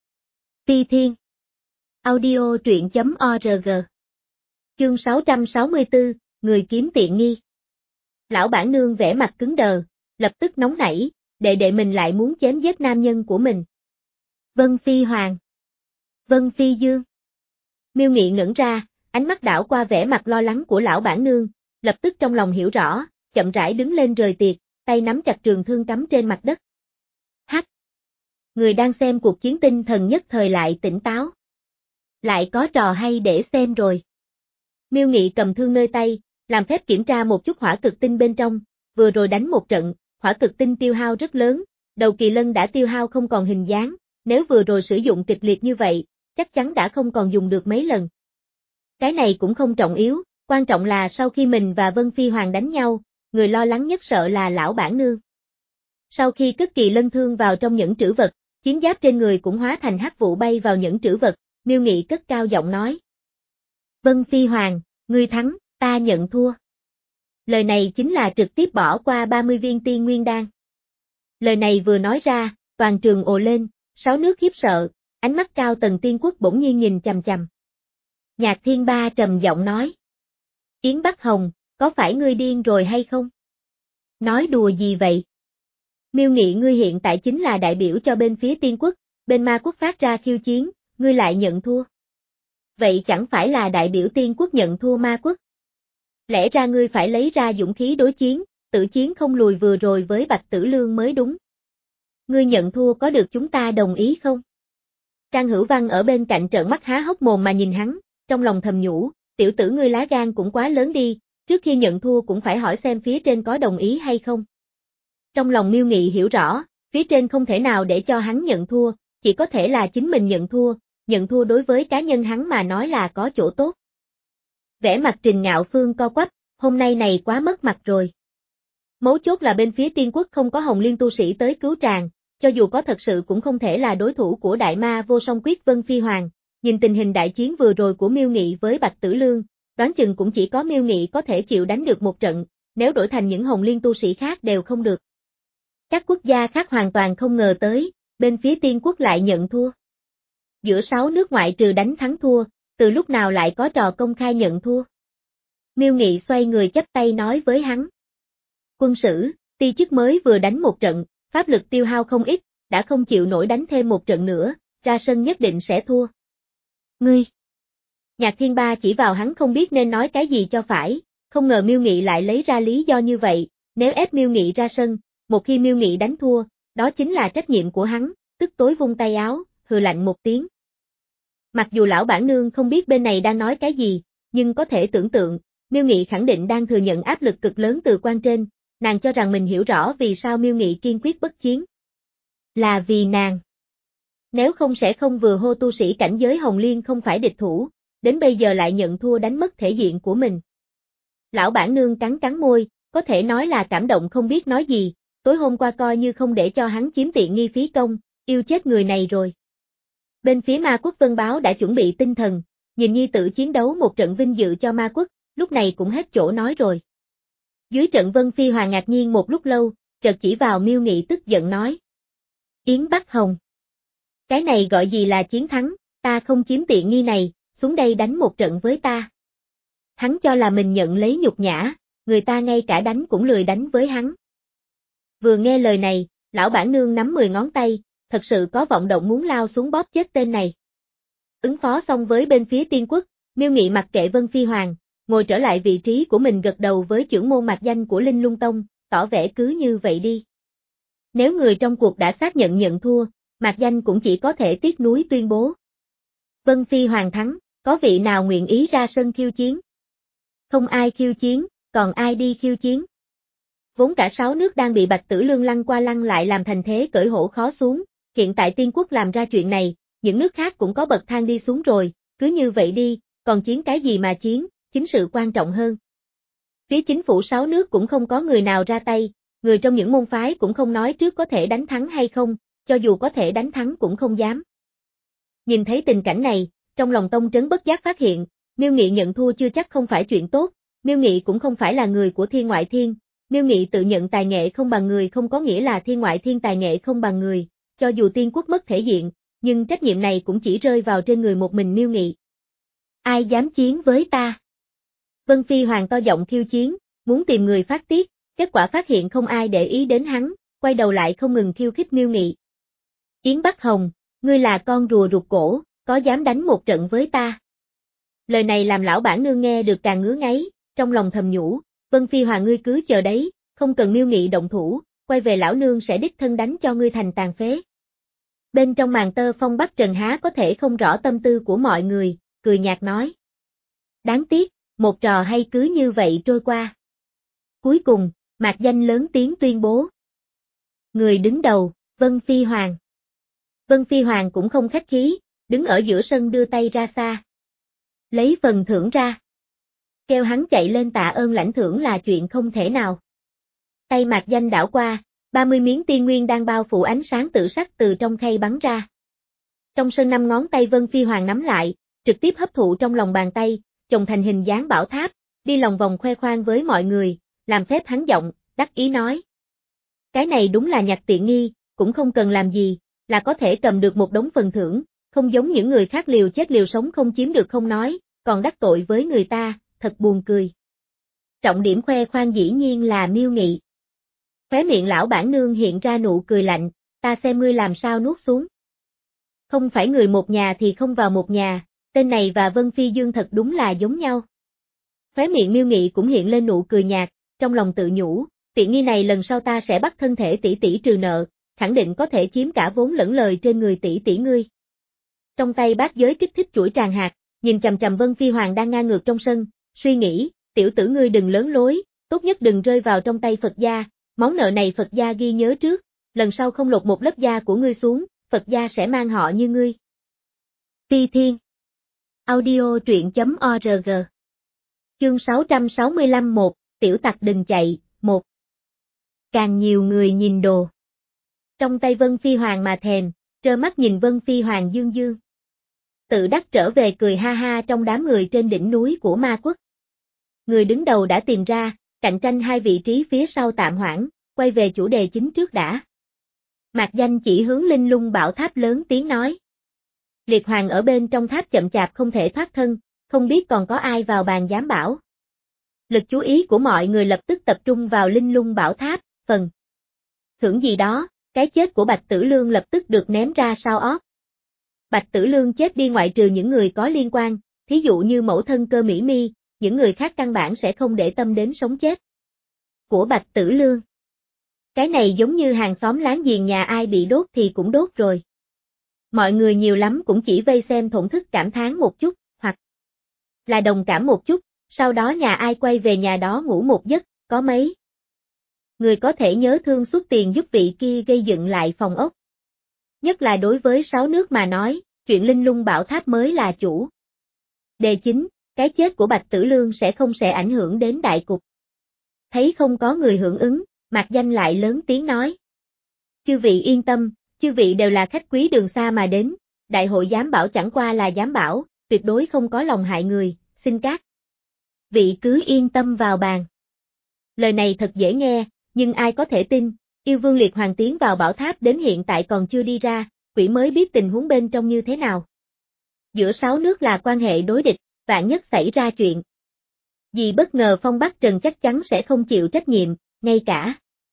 Phi Thiên Audio truyện chấm org Chương sáu trăm sáu mươi tư, người kiếm tiện nghi. Lão bản nương vẻ mặt cứng đờ, lập tức nóng nảy, đệ đệ mình lại muốn chém giết nam nhân của mình. Vân Phi Hoàng, Vân Phi Dương. Miêu Nghị ngẩn ra, ánh mắt đảo qua vẻ mặt lo lắng của lão bản nương, lập tức trong lòng hiểu rõ, chậm rãi đứng lên rời tiệc, tay nắm chặt trường thương cắm trên mặt đất. Hắc! Người đang xem cuộc chiến tinh thần nhất thời lại tỉnh táo. Lại có trò hay để xem rồi. Miêu Nghị cầm thương nơi tay, làm phép kiểm tra một chút hỏa cực tinh bên trong, vừa rồi đánh một trận, hỏa cực tinh tiêu hao rất lớn, đầu kỳ lân đã tiêu hao không còn hình dáng, nếu vừa rồi sử dụng kịch liệt như vậy, chắc chắn đã không còn dùng được mấy lần. Cái này cũng không trọng yếu, quan trọng là sau khi mình và Vân Phi Hoàng đánh nhau, người lo lắng nhất sợ là lão bản nương. Sau khi cất kỳ lân thương vào trong những trữ vật, chiến giáp trên người cũng hóa thành hắc vụ bay vào những trữ vật, Miêu Nghị cất cao giọng nói. Vân Phi Hoàng, ngươi thắng, ta nhận thua. Lời này chính là trực tiếp bỏ qua ba mươi viên tiên nguyên đan. Lời này vừa nói ra, toàn trường ồ lên, sáu nước khiếp sợ, ánh mắt cao tầng tiên quốc bỗng nhiên nhìn chằm chằm. Nhạc Thiên Ba trầm giọng nói. Yến Bắc Hồng, có phải ngươi điên rồi hay không? Nói đùa gì vậy? Miêu Nghị ngươi hiện tại chính là đại biểu cho bên phía tiên quốc, bên ma quốc phát ra khiêu chiến, ngươi lại nhận thua. Vậy chẳng phải là đại biểu tiên quốc nhận thua ma quốc? Lẽ ra ngươi phải lấy ra dũng khí đối chiến, tử chiến không lùi vừa rồi với Bạch Tử Lương mới đúng. Ngươi nhận thua có được chúng ta đồng ý không? Trang Hữu Văn ở bên cạnh trợn mắt há hốc mồm mà nhìn hắn, trong lòng thầm nhủ, tiểu tử ngươi lá gan cũng quá lớn đi, trước khi nhận thua cũng phải hỏi xem phía trên có đồng ý hay không. Trong lòng Miêu Nghị hiểu rõ, phía trên không thể nào để cho hắn nhận thua, chỉ có thể là chính mình nhận thua, nhận thua đối với cá nhân hắn mà nói là có chỗ tốt. Vẻ mặt Trình Ngạo Phương co quắp, hôm nay này quá mất mặt rồi. Mấu chốt là bên phía tiên quốc không có Hồng Liên tu sĩ tới cứu tràng, cho dù có thật sự cũng không thể là đối thủ của đại ma vô song quyết Vân Phi Hoàng. Nhìn tình hình đại chiến vừa rồi của Miêu Nghị với Bạch Tử Lương, đoán chừng cũng chỉ có Miêu Nghị có thể chịu đánh được một trận, nếu đổi thành những Hồng Liên tu sĩ khác đều không được. Các quốc gia khác hoàn toàn không ngờ tới, bên phía tiên quốc lại nhận thua. Giữa sáu nước ngoại trừ đánh thắng thua, từ lúc nào lại có trò công khai nhận thua. Miêu Nghị xoay người chắp tay nói với hắn. Quân sử, ti chức mới vừa đánh một trận, pháp lực tiêu hao không ít, đã không chịu nổi đánh thêm một trận nữa, ra sân nhất định sẽ thua. Ngươi! Nhạc Thiên Ba chỉ vào hắn không biết nên nói cái gì cho phải, không ngờ Miêu Nghị lại lấy ra lý do như vậy, nếu ép Miêu Nghị ra sân, một khi Miêu Nghị đánh thua, đó chính là trách nhiệm của hắn, tức tối vung tay áo, hừ lạnh một tiếng. Mặc dù lão bản nương không biết bên này đang nói cái gì, nhưng có thể tưởng tượng, Miêu Nghị khẳng định đang thừa nhận áp lực cực lớn từ quan trên, nàng cho rằng mình hiểu rõ vì sao Miêu Nghị kiên quyết bất chiến. Là vì nàng. Nếu không sẽ không vừa hô tu sĩ cảnh giới Hồng Liên không phải địch thủ, đến bây giờ lại nhận thua đánh mất thể diện của mình. Lão bản nương cắn cắn môi, có thể nói là cảm động không biết nói gì, tối hôm qua coi như không để cho hắn chiếm tiện nghi phí công, yêu chết người này rồi. Bên phía ma quốc Vân Báo đã chuẩn bị tinh thần, nhìn nhi tử chiến đấu một trận vinh dự cho ma quốc, lúc này cũng hết chỗ nói rồi. Dưới trận Vân Phi Hoàng ngạc nhiên một lúc lâu, chợt chỉ vào Miêu Nghị tức giận nói. Yến Bắc Hồng. Cái này gọi gì là chiến thắng, ta không chiếm tiện nghi này, xuống đây đánh một trận với ta. Hắn cho là mình nhận lấy nhục nhã, người ta ngay cả đánh cũng lười đánh với hắn. Vừa nghe lời này, lão bản nương nắm mười ngón tay, thật sự có vọng động muốn lao xuống bóp chết tên này. Ứng phó xong với bên phía tiên quốc, Miêu Nghị mặc kệ Vân Phi Hoàng, ngồi trở lại vị trí của mình gật đầu với trưởng môn mạc danh của Linh Lung Tông, tỏ vẻ cứ như vậy đi. Nếu người trong cuộc đã xác nhận nhận thua, mạc danh cũng chỉ có thể tiếc nuối tuyên bố. Vân Phi Hoàng thắng, có vị nào nguyện ý ra sân khiêu chiến? Không ai khiêu chiến, còn ai đi khiêu chiến? Vốn cả sáu nước đang bị Bạch Tử Lương lăn qua lăn lại làm thành thế cởi hổ khó xuống, hiện tại tiên quốc làm ra chuyện này, những nước khác cũng có bậc thang đi xuống rồi, cứ như vậy đi, còn chiến cái gì mà chiến, chính sự quan trọng hơn. Phía chính phủ sáu nước cũng không có người nào ra tay, người trong những môn phái cũng không nói trước có thể đánh thắng hay không, cho dù có thể đánh thắng cũng không dám. Nhìn thấy tình cảnh này, trong lòng Tông Trấn bất giác phát hiện, Miêu Nghị nhận thua chưa chắc không phải chuyện tốt, Miêu Nghị cũng không phải là người của thiên ngoại thiên, Miêu Nghị tự nhận tài nghệ không bằng người không có nghĩa là thiên ngoại thiên tài nghệ không bằng người, cho dù tiên quốc mất thể diện, nhưng trách nhiệm này cũng chỉ rơi vào trên người một mình Miêu Nghị. Ai dám chiến với ta? Vân Phi Hoàng to giọng khiêu chiến, muốn tìm người phát tiết, kết quả phát hiện không ai để ý đến hắn, quay đầu lại không ngừng khiêu khích Miêu Nghị. Yến Bắc Hồng, ngươi là con rùa rụt cổ, có dám đánh một trận với ta? Lời này làm lão bản nương nghe được càng ngứa ngáy, trong lòng thầm nhủ, Vân Phi Hoàng ngươi cứ chờ đấy, không cần Miêu Nghị động thủ, quay về lão nương sẽ đích thân đánh cho ngươi thành tàn phế. Bên trong màn tơ phong Bắc Trần há có thể không rõ tâm tư của mọi người, cười nhạt nói. Đáng tiếc, một trò hay cứ như vậy trôi qua. Cuối cùng, Mạc Danh lớn tiếng tuyên bố. Người đứng đầu, Vân Phi Hoàng. Vân Phi Hoàng cũng không khách khí, đứng ở giữa sân đưa tay ra xa. Lấy phần thưởng ra. Kêu hắn chạy lên tạ ơn lãnh thưởng là chuyện không thể nào. Tay Mạc Danh đảo qua, ba mươi miếng tiên nguyên đang bao phủ ánh sáng tự sắc từ trong khay bắn ra. Trong sân năm ngón tay Vân Phi Hoàng nắm lại, trực tiếp hấp thụ trong lòng bàn tay, chồng thành hình dáng bảo tháp, đi lòng vòng khoe khoang với mọi người, làm phép hắn giọng, đắc ý nói. Cái này đúng là nhặt tiện nghi, cũng không cần làm gì, là có thể cầm được một đống phần thưởng, không giống những người khác liều chết liều sống không chiếm được không nói, còn đắc tội với người ta, thật buồn cười. Trọng điểm khoe khoang dĩ nhiên là Miêu Nghị. Khóe miệng lão bản nương hiện ra nụ cười lạnh, ta xem ngươi làm sao nuốt xuống. Không phải người một nhà thì không vào một nhà, tên này và Vân Phi Dương thật đúng là giống nhau. Khóe miệng Miêu Nghị cũng hiện lên nụ cười nhạt, trong lòng tự nhủ, tiện nghi này lần sau ta sẽ bắt thân thể tỷ tỷ trừ nợ, khẳng định có thể chiếm cả vốn lẫn lời trên người tỷ tỷ ngươi. Trong tay bát giới kích thích chuỗi tràng hạt, nhìn chằm chằm Vân Phi Hoàng đang ngang ngược trong sân, suy nghĩ, tiểu tử ngươi đừng lớn lối, tốt nhất đừng rơi vào trong tay Phật gia, món nợ này Phật gia ghi nhớ trước, lần sau không lột một lớp da của ngươi xuống, Phật gia sẽ mang họ như ngươi. Phi Thiên Audio truyện.org Chương sáu trăm sáu mươi lăm một, Tiểu tặc đừng chạy, một. Càng nhiều người nhìn đồ. Trong tay Vân Phi Hoàng mà thèm, trơ mắt nhìn Vân Phi Hoàng dương dương. Tự đắc trở về cười ha ha trong đám người trên đỉnh núi của ma quốc. Người đứng đầu đã tìm ra, cạnh tranh hai vị trí phía sau tạm hoãn, quay về chủ đề chính trước đã. Mạc Danh chỉ hướng linh lung bảo tháp lớn tiếng nói. Liệt Hoàng ở bên trong tháp chậm chạp không thể thoát thân, không biết còn có ai vào bàn giám bảo. Lực chú ý của mọi người lập tức tập trung vào linh lung bảo tháp, phần thưởng gì đó, cái chết của Bạch Tử Lương lập tức được ném ra sau ót. Bạch Tử Lương chết đi ngoại trừ những người có liên quan, thí dụ như mẫu thân Cơ Mỹ Mi, những người khác căn bản sẽ không để tâm đến sống chết của Bạch Tử Lương. Cái này giống như hàng xóm láng giềng nhà ai bị đốt thì cũng đốt rồi. Mọi người nhiều lắm cũng chỉ vây xem thổn thức cảm thán một chút, hoặc là đồng cảm một chút, sau đó nhà ai quay về nhà đó ngủ một giấc, có mấy người có thể nhớ thương xuất tiền giúp vị kia gây dựng lại phòng ốc. Nhất là đối với sáu nước mà nói, chuyện linh lung bảo tháp mới là chủ đề chính, cái chết của Bạch Tử Lương sẽ không sẽ ảnh hưởng đến đại cục. Thấy không có người hưởng ứng, Mạc Danh lại lớn tiếng nói. Chư vị yên tâm, chư vị đều là khách quý đường xa mà đến, đại hội giám bảo chẳng qua là giám bảo, tuyệt đối không có lòng hại người, xin các vị cứ yên tâm vào bàn. Lời này thật dễ nghe, nhưng ai có thể tin, yêu vương Liệt Hoàng tiến vào bảo tháp đến hiện tại còn chưa đi ra, quỷ mới biết tình huống bên trong như thế nào. Giữa sáu nước là quan hệ đối địch, vạn nhất xảy ra chuyện gì bất ngờ Phong Bắc Trần chắc chắn sẽ không chịu trách nhiệm, ngay cả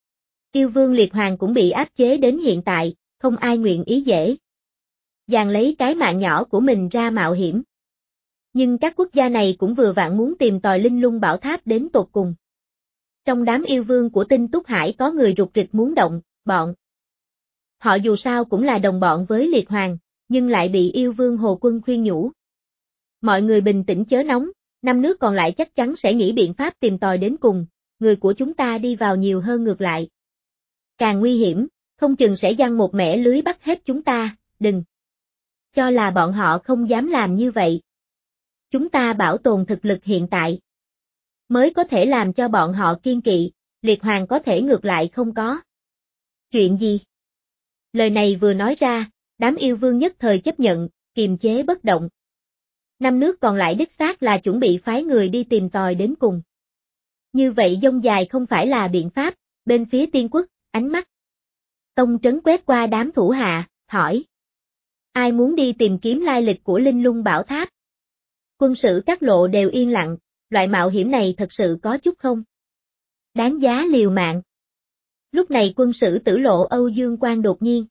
yêu vương Liệt Hoàng cũng bị áp chế đến hiện tại, không ai nguyện ý dễ dàng lấy cái mạng nhỏ của mình ra mạo hiểm. Nhưng các quốc gia này cũng vừa vặn muốn tìm tòi linh lung bảo tháp đến tột cùng. Trong đám yêu vương của Tinh Túc Hải có người rục rịch muốn động, bọn họ dù sao cũng là đồng bọn với Liệt Hoàng, nhưng lại bị yêu vương Hồ Quân khuyên nhủ. Mọi người bình tĩnh chớ nóng, năm nước còn lại chắc chắn sẽ nghĩ biện pháp tìm tòi đến cùng, người của chúng ta đi vào nhiều hơn ngược lại. Càng nguy hiểm, không chừng sẽ giăng một mẻ lưới bắt hết chúng ta, đừng cho là bọn họ không dám làm như vậy. Chúng ta bảo tồn thực lực hiện tại, mới có thể làm cho bọn họ kiên kỵ, Liệt Hoàng có thể ngược lại không có chuyện gì. Lời này vừa nói ra, đám yêu vương nhất thời chấp nhận, kiềm chế bất động. Năm nước còn lại đích xác là chuẩn bị phái người đi tìm tòi đến cùng. Như vậy dông dài không phải là biện pháp, bên phía tiên quốc, ánh mắt. Tông Trấn quét qua đám thủ hạ, hỏi. Ai muốn đi tìm kiếm lai lịch của Linh Lung Bảo Tháp? Quân sử các lộ đều yên lặng, loại mạo hiểm này thật sự có chút không? Đáng giá liều mạng. Lúc này quân sử tử lộ Âu Dương Quang đột nhiên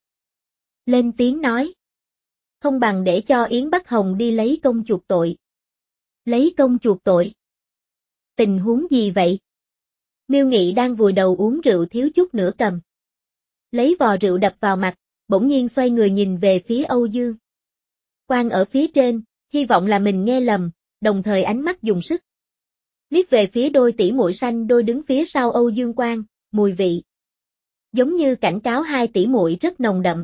lên tiếng nói. Không bằng để cho Yến Bắc Hồng đi lấy công chuộc tội. Lấy công chuộc tội? Tình huống gì vậy? Miêu Nghị đang vùi đầu uống rượu thiếu chút nữa cầm. Lấy vò rượu đập vào mặt, bỗng nhiên xoay người nhìn về phía Âu Dương Quang ở phía trên, hy vọng là mình nghe lầm, đồng thời ánh mắt dùng sức. Liếc về phía đôi tỷ muội xanh đôi đứng phía sau Âu Dương Quang, mùi vị. Giống như cảnh cáo hai tỷ muội rất nồng đậm.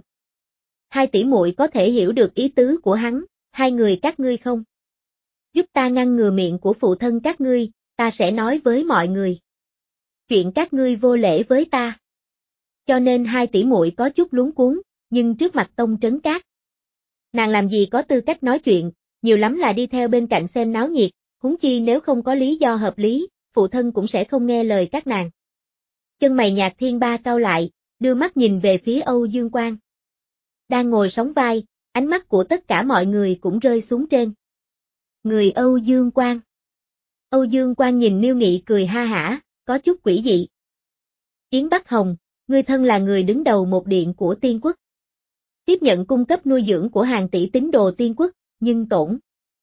Hai tỷ muội có thể hiểu được ý tứ của hắn, hai người các ngươi không? Giúp ta ngăn ngừa miệng của phụ thân các ngươi, ta sẽ nói với mọi người. Chuyện các ngươi vô lễ với ta. Cho nên hai tỷ muội có chút luống cuống, nhưng trước mặt Tông Trấn Cát. Nàng làm gì có tư cách nói chuyện, nhiều lắm là đi theo bên cạnh xem náo nhiệt, huống chi nếu không có lý do hợp lý, phụ thân cũng sẽ không nghe lời các nàng. Chân mày Nhạc Thiên Ba cau lại, đưa mắt nhìn về phía Âu Dương Quang. Đang ngồi sóng vai, ánh mắt của tất cả mọi người cũng rơi xuống trên người Âu Dương Quang. Âu Dương Quang nhìn Miêu Nghị cười ha hả, có chút quỷ dị. Yến Bắc Hồng, ngươi thân là người đứng đầu một điện của tiên quốc. Tiếp nhận cung cấp nuôi dưỡng của hàng tỷ tín đồ tiên quốc, nhưng tổn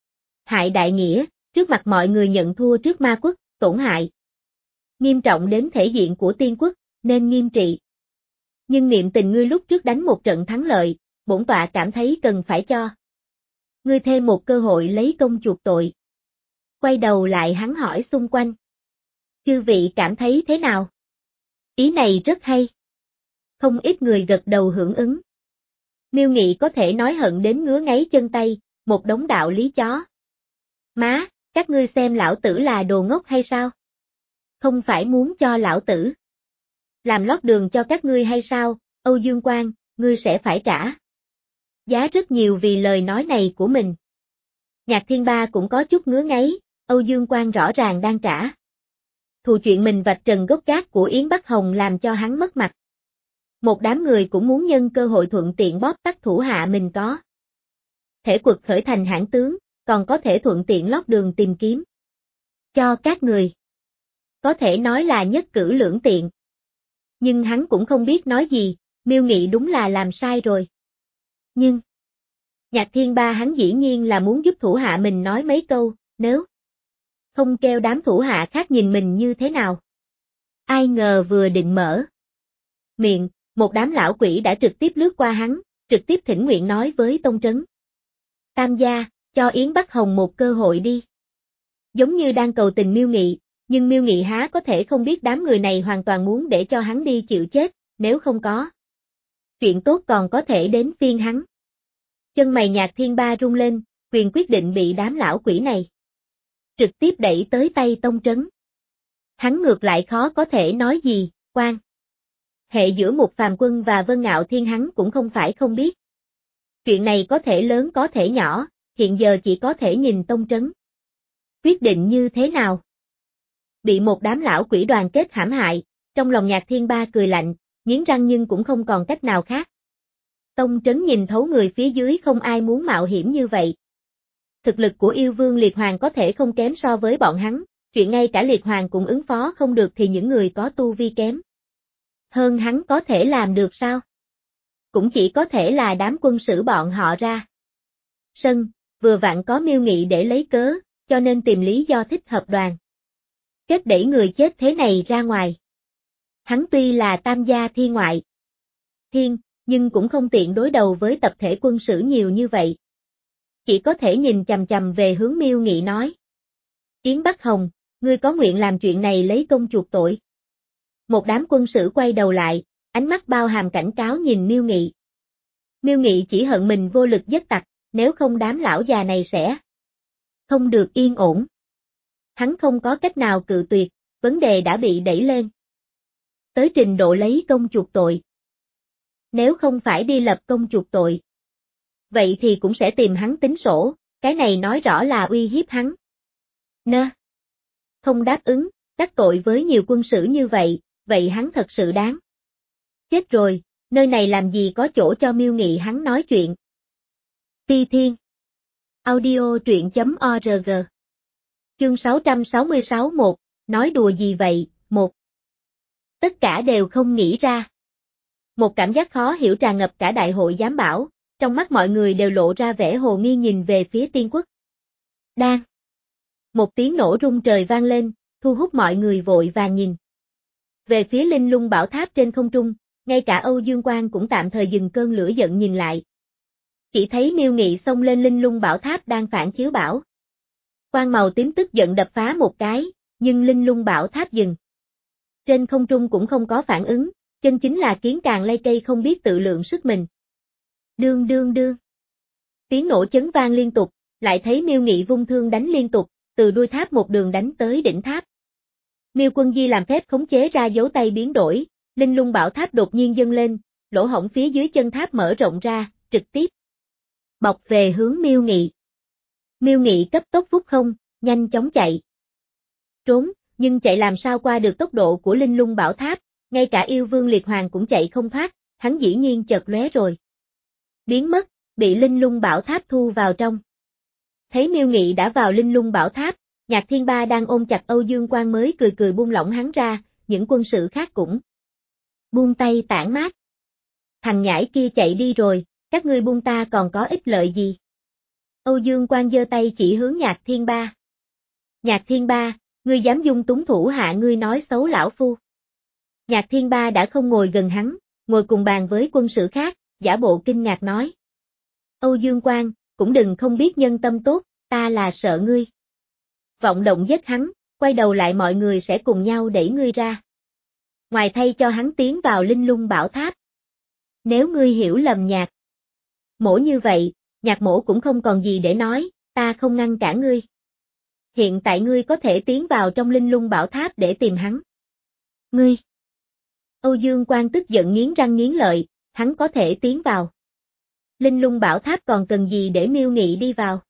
hại đại nghĩa, trước mặt mọi người nhận thua trước ma quốc, tổn hại nghiêm trọng đến thể diện của tiên quốc, nên nghiêm trị. Nhưng niệm tình ngươi lúc trước đánh một trận thắng lợi, bổn tọa cảm thấy cần phải cho ngươi thêm một cơ hội lấy công chuộc tội. Quay đầu lại hắn hỏi xung quanh. Chư vị cảm thấy thế nào? Ý này rất hay. Không ít người gật đầu hưởng ứng. Miêu Nghị có thể nói hận đến ngứa ngáy chân tay, một đống đạo lý chó. Má, các ngươi xem lão tử là đồ ngốc hay sao? Không phải muốn cho lão tử làm lót đường cho các ngươi hay sao? Âu Dương Quang, ngươi sẽ phải trả giá rất nhiều vì lời nói này của mình. Nhạc Thiên Ba cũng có chút ngứa ngáy, Âu Dương Quang rõ ràng đang trả thù, chuyện mình vạch trần gốc gác của Yến Bắc Hồng làm cho hắn mất mặt. Một đám người cũng muốn nhân cơ hội thuận tiện bóp tắt thủ hạ mình có thể quật khởi thành hãn tướng, còn có thể thuận tiện lót đường tìm kiếm cho các người. Có thể nói là nhất cử lưỡng tiện. Nhưng hắn cũng không biết nói gì, Miêu Nghị đúng là làm sai rồi. Nhưng Nhạc Thiên Ba hắn dĩ nhiên là muốn giúp thủ hạ mình nói mấy câu, nếu không kêu đám thủ hạ khác nhìn mình như thế nào. Ai ngờ vừa định mở miệng, một đám lão quỷ đã trực tiếp lướt qua hắn, trực tiếp thỉnh nguyện nói với Tông Trấn. Tam gia, cho Yến Bắc Hồng một cơ hội đi. Giống như đang cầu tình Miêu Nghị, nhưng Miêu Nghị há có thể không biết đám người này hoàn toàn muốn để cho hắn đi chịu chết, nếu không có chuyện tốt còn có thể đến phiên hắn. Chân mày Nhạc Thiên Ba rung lên, quyền quyết định bị đám lão quỷ này trực tiếp đẩy tới tay Tông Trấn. Hắn ngược lại khó có thể nói gì, quan hệ giữa một phàm quân và Vân Ngạo Thiên hắn cũng không phải không biết. Chuyện này có thể lớn có thể nhỏ, hiện giờ chỉ có thể nhìn Tông Trấn quyết định như thế nào. Bị một đám lão quỷ đoàn kết hãm hại, trong lòng Nhạc Thiên Ba cười lạnh, nghiến răng nhưng cũng không còn cách nào khác. Tông Trấn nhìn thấu người phía dưới không ai muốn mạo hiểm như vậy. Thực lực của yêu vương Liệt Hoàng có thể không kém so với bọn hắn, chuyện ngay cả Liệt Hoàng cũng ứng phó không được thì những người có tu vi kém hơn hắn có thể làm được sao? Cũng chỉ có thể là đám quân sử bọn họ ra sân, vừa vặn có Miêu Nghị để lấy cớ, cho nên tìm lý do thích hợp đoàn kết đẩy người chết thế này ra ngoài. Hắn tuy là tam gia thiên ngoại thiên, nhưng cũng không tiện đối đầu với tập thể quân sử nhiều như vậy. Chỉ có thể nhìn chằm chằm về hướng Miêu Nghị nói. Yến Bắc Hồng, ngươi có nguyện làm chuyện này lấy công chuộc tội? Một đám quân sử quay đầu lại, ánh mắt bao hàm cảnh cáo nhìn Miêu Nghị. Miêu Nghị chỉ hận mình vô lực giết tặc, nếu không đám lão già này sẽ không được yên ổn. Hắn không có cách nào cự tuyệt, vấn đề đã bị đẩy lên tới trình độ lấy công chuộc tội. Nếu không phải đi lập công chuộc tội, vậy thì cũng sẽ tìm hắn tính sổ, cái này nói rõ là uy hiếp hắn. Nơ. Không đáp ứng, đắc tội với nhiều quân sử như vậy, vậy hắn thật sự đáng. Chết rồi, nơi này làm gì có chỗ cho Miêu Nghị hắn nói chuyện. Ti Thiên. Audio truyện chấm org. Chương sáu trăm sáu mươi sáu một, nói đùa gì vậy, một. Tất cả đều không nghĩ ra. Một cảm giác khó hiểu tràn ngập cả đại hội giám bảo, trong mắt mọi người đều lộ ra vẻ hồ nghi nhìn về phía Tiên Quốc. Đang. Một tiếng nổ rung trời vang lên, thu hút mọi người vội vàng nhìn. Về phía Linh Lung Bảo Tháp trên không trung, ngay cả Âu Dương Quang cũng tạm thời dừng cơn lửa giận nhìn lại. Chỉ thấy Miêu Nghị xông lên Linh Lung Bảo Tháp đang phản chiếu bảo. Quang màu tím tức giận đập phá một cái, nhưng Linh Lung Bảo Tháp dừng. Trên không trung cũng không có phản ứng, chân chính là kiến càng lay cây không biết tự lượng sức mình. Đương đương đương. Tiếng nổ chấn vang liên tục, lại thấy Miêu Nghị vung thương đánh liên tục, từ đuôi tháp một đường đánh tới đỉnh tháp. Miêu Quân Di làm phép khống chế ra dấu tay biến đổi, Linh Lung Bảo Tháp đột nhiên dâng lên, lỗ hổng phía dưới chân tháp mở rộng ra, trực tiếp bọc về hướng Miêu Nghị. Miêu Nghị cấp tốc vút không, nhanh chóng chạy. Trốn, nhưng chạy làm sao qua được tốc độ của Linh Lung Bảo Tháp, ngay cả yêu vương liệt hoàng cũng chạy không thoát, hắn dĩ nhiên chợt lóe rồi. Biến mất, bị Linh Lung Bảo Tháp thu vào trong. Thấy Miêu Nghị đã vào Linh Lung Bảo Tháp, Nhạc Thiên Ba đang ôm chặt Âu Dương Quang mới cười cười buông lỏng hắn ra, những quân sự khác cũng buông tay tản mát. Thằng nhãi kia chạy đi rồi, các ngươi buông ta còn có ích lợi gì? Âu Dương Quang giơ tay chỉ hướng Nhạc Thiên Ba. Nhạc Thiên Ba, ngươi dám dung túng thủ hạ ngươi nói xấu lão phu. Nhạc Thiên Ba đã không ngồi gần hắn, ngồi cùng bàn với quân sự khác, giả bộ kinh ngạc nói. Âu Dương Quang, cũng đừng không biết nhân tâm tốt, ta là sợ ngươi. Vọng động giết hắn, quay đầu lại mọi người sẽ cùng nhau đẩy ngươi ra. Ngoài thay cho hắn tiến vào Linh Lung Bảo Tháp. Nếu ngươi hiểu lầm Nhạc Mỗ như vậy, Nhạc Mỗ cũng không còn gì để nói, ta không ngăn cản ngươi. Hiện tại ngươi có thể tiến vào trong Linh Lung Bảo Tháp để tìm hắn. Ngươi. Âu Dương Quang tức giận nghiến răng nghiến lợi, hắn có thể tiến vào. Linh Lung Bảo Tháp còn cần gì để Miêu Nghị đi vào?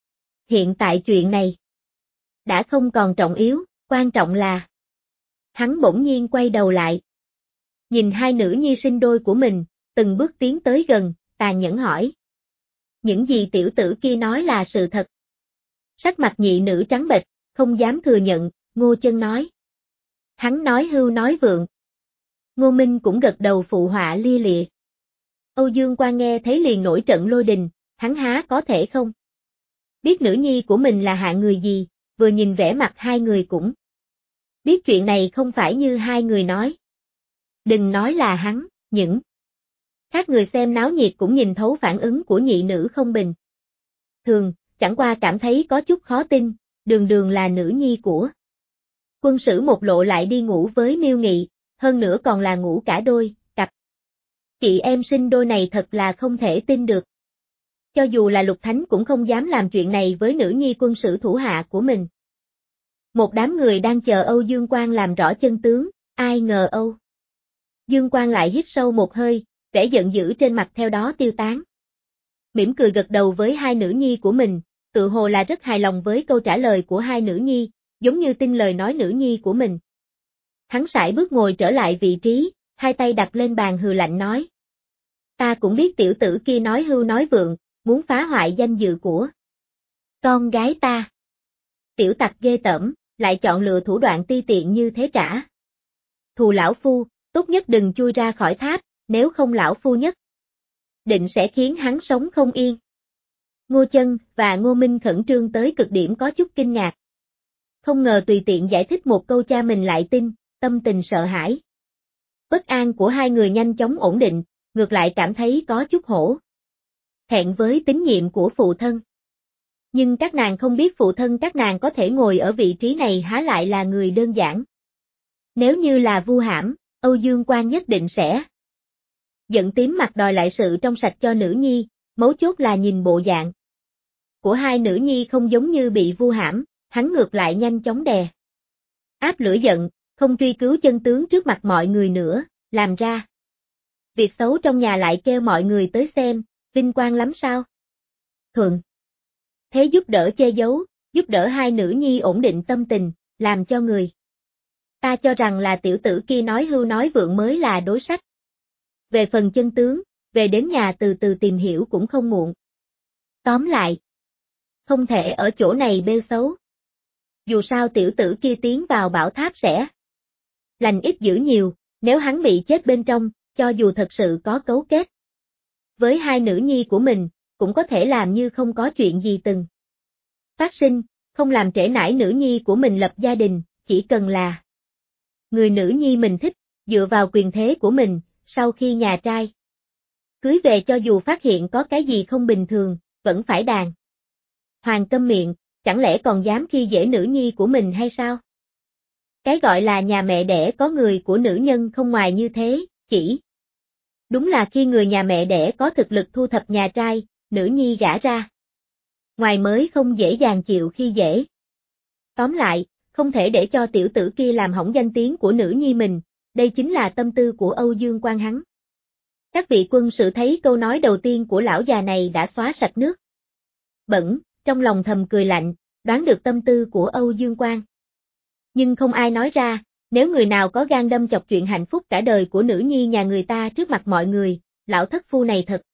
Hiện tại chuyện này đã không còn trọng yếu, quan trọng là hắn bỗng nhiên quay đầu lại. Nhìn hai nữ nhi sinh đôi của mình, từng bước tiến tới gần, tàn nhẫn hỏi. Những gì tiểu tử kia nói là sự thật. Sắc mặt nhị nữ trắng bệch, không dám thừa nhận, Ngô Chân nói. Hắn nói hưu nói vượng. Ngô Minh cũng gật đầu phụ họa lia lịa. Âu Dương Quang nghe thấy liền nổi trận lôi đình, hắn há có thể không biết nữ nhi của mình là hạng người gì, vừa nhìn vẻ mặt hai người cũng biết chuyện này không phải như hai người nói. Đừng nói là hắn, những khác người xem náo nhiệt cũng nhìn thấu phản ứng của nhị nữ không bình thường, chẳng qua cảm thấy có chút khó tin, đường đường là nữ nhi của quân sử một lộ lại đi ngủ với Miêu Nghị, hơn nữa còn là ngủ cả đôi, cặp. Chị em sinh đôi này thật là không thể tin được. Cho dù là Lục Thánh cũng không dám làm chuyện này với nữ nhi quân sử thủ hạ của mình. Một đám người đang chờ Âu Dương Quang làm rõ chân tướng, ai ngờ Âu Dương Quang lại hít sâu một hơi, vẻ giận dữ trên mặt theo đó tiêu tán. Mỉm cười gật đầu với hai nữ nhi của mình, tự hồ là rất hài lòng với câu trả lời của hai nữ nhi, giống như tin lời nói nữ nhi của mình. Hắn sải bước ngồi trở lại vị trí, hai tay đặt lên bàn hừ lạnh nói. Ta cũng biết tiểu tử kia nói hưu nói vượng, muốn phá hoại danh dự của con gái ta. Tiểu tặc ghê tởm, lại chọn lựa thủ đoạn ti tiện như thế trả thù lão phu, tốt nhất đừng chui ra khỏi tháp, nếu không lão phu nhất định sẽ khiến hắn sống không yên. Ngô Chân và Ngô Minh khẩn trương tới cực điểm có chút kinh ngạc. Không ngờ tùy tiện giải thích một câu cha mình lại tin, tâm tình sợ hãi bất an của hai người nhanh chóng ổn định, ngược lại cảm thấy có chút hổ thẹn với tín nhiệm của phụ thân. Nhưng các nàng không biết phụ thân các nàng có thể ngồi ở vị trí này há lại là người đơn giản. Nếu như là Vu Hãm, Âu Dương Quang nhất định sẽ giận tím mặt đòi lại sự trong sạch cho nữ nhi, mấu chốt là nhìn bộ dạng của hai nữ nhi không giống như bị Vu Hãm, hắn ngược lại nhanh chóng đè áp lửa giận, không truy cứu chân tướng trước mặt mọi người nữa, làm ra Việc xấu trong nhà lại kêu mọi người tới xem, vinh quang lắm sao? Thuận. Thế giúp đỡ che giấu, giúp đỡ hai nữ nhi ổn định tâm tình, làm cho người ta cho rằng là tiểu tử kia nói hưu nói vượng mới là đối sách. Về phần chân tướng, về đến nhà từ từ tìm hiểu cũng không muộn. Tóm lại, không thể ở chỗ này bêu xấu. Dù sao tiểu tử kia tiến vào bảo tháp sẽ lành ít dữ nhiều, nếu hắn bị chết bên trong, cho dù thật sự có cấu kết với hai nữ nhi của mình, cũng có thể làm như không có chuyện gì từng phát sinh, không làm trễ nải nữ nhi của mình lập gia đình, chỉ cần là người nữ nhi mình thích, dựa vào quyền thế của mình, sau khi nhà trai cưới về cho dù phát hiện có cái gì không bình thường, vẫn phải đàng hoàng câm miệng, chẳng lẽ còn dám khi dễ nữ nhi của mình hay sao? Cái gọi là nhà mẹ đẻ có người của nữ nhân không ngoài như thế, chỉ đúng là khi người nhà mẹ đẻ có thực lực thu thập nhà trai, nữ nhi gả ra ngoài mới không dễ dàng chịu khi dễ. Tóm lại, không thể để cho tiểu tử kia làm hỏng danh tiếng của nữ nhi mình, đây chính là tâm tư của Âu Dương Quang hắn. Các vị quân sự thấy câu nói đầu tiên của lão già này đã xóa sạch nước bẩn, trong lòng thầm cười lạnh, đoán được tâm tư của Âu Dương Quang. Nhưng không ai nói ra, nếu người nào có gan đâm chọc chuyện hạnh phúc cả đời của nữ nhi nhà người ta trước mặt mọi người, lão thất phu này thật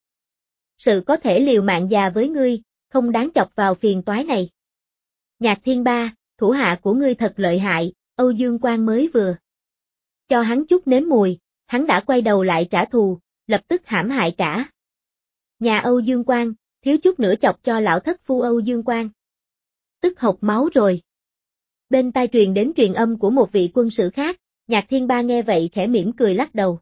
sự có thể liều mạng già với ngươi, không đáng chọc vào phiền toái này. Nhạc Thiên Ba, thủ hạ của ngươi thật lợi hại, Âu Dương Quang mới vừa cho hắn chút nếm mùi, hắn đã quay đầu lại trả thù, lập tức hãm hại cả nhà Âu Dương Quang, thiếu chút nữa chọc cho lão thất phu Âu Dương Quang tức hộc máu rồi. Bên tai truyền đến truyền âm của một vị quân sự khác, Nhạc Thiên Ba nghe vậy khẽ mỉm cười lắc đầu.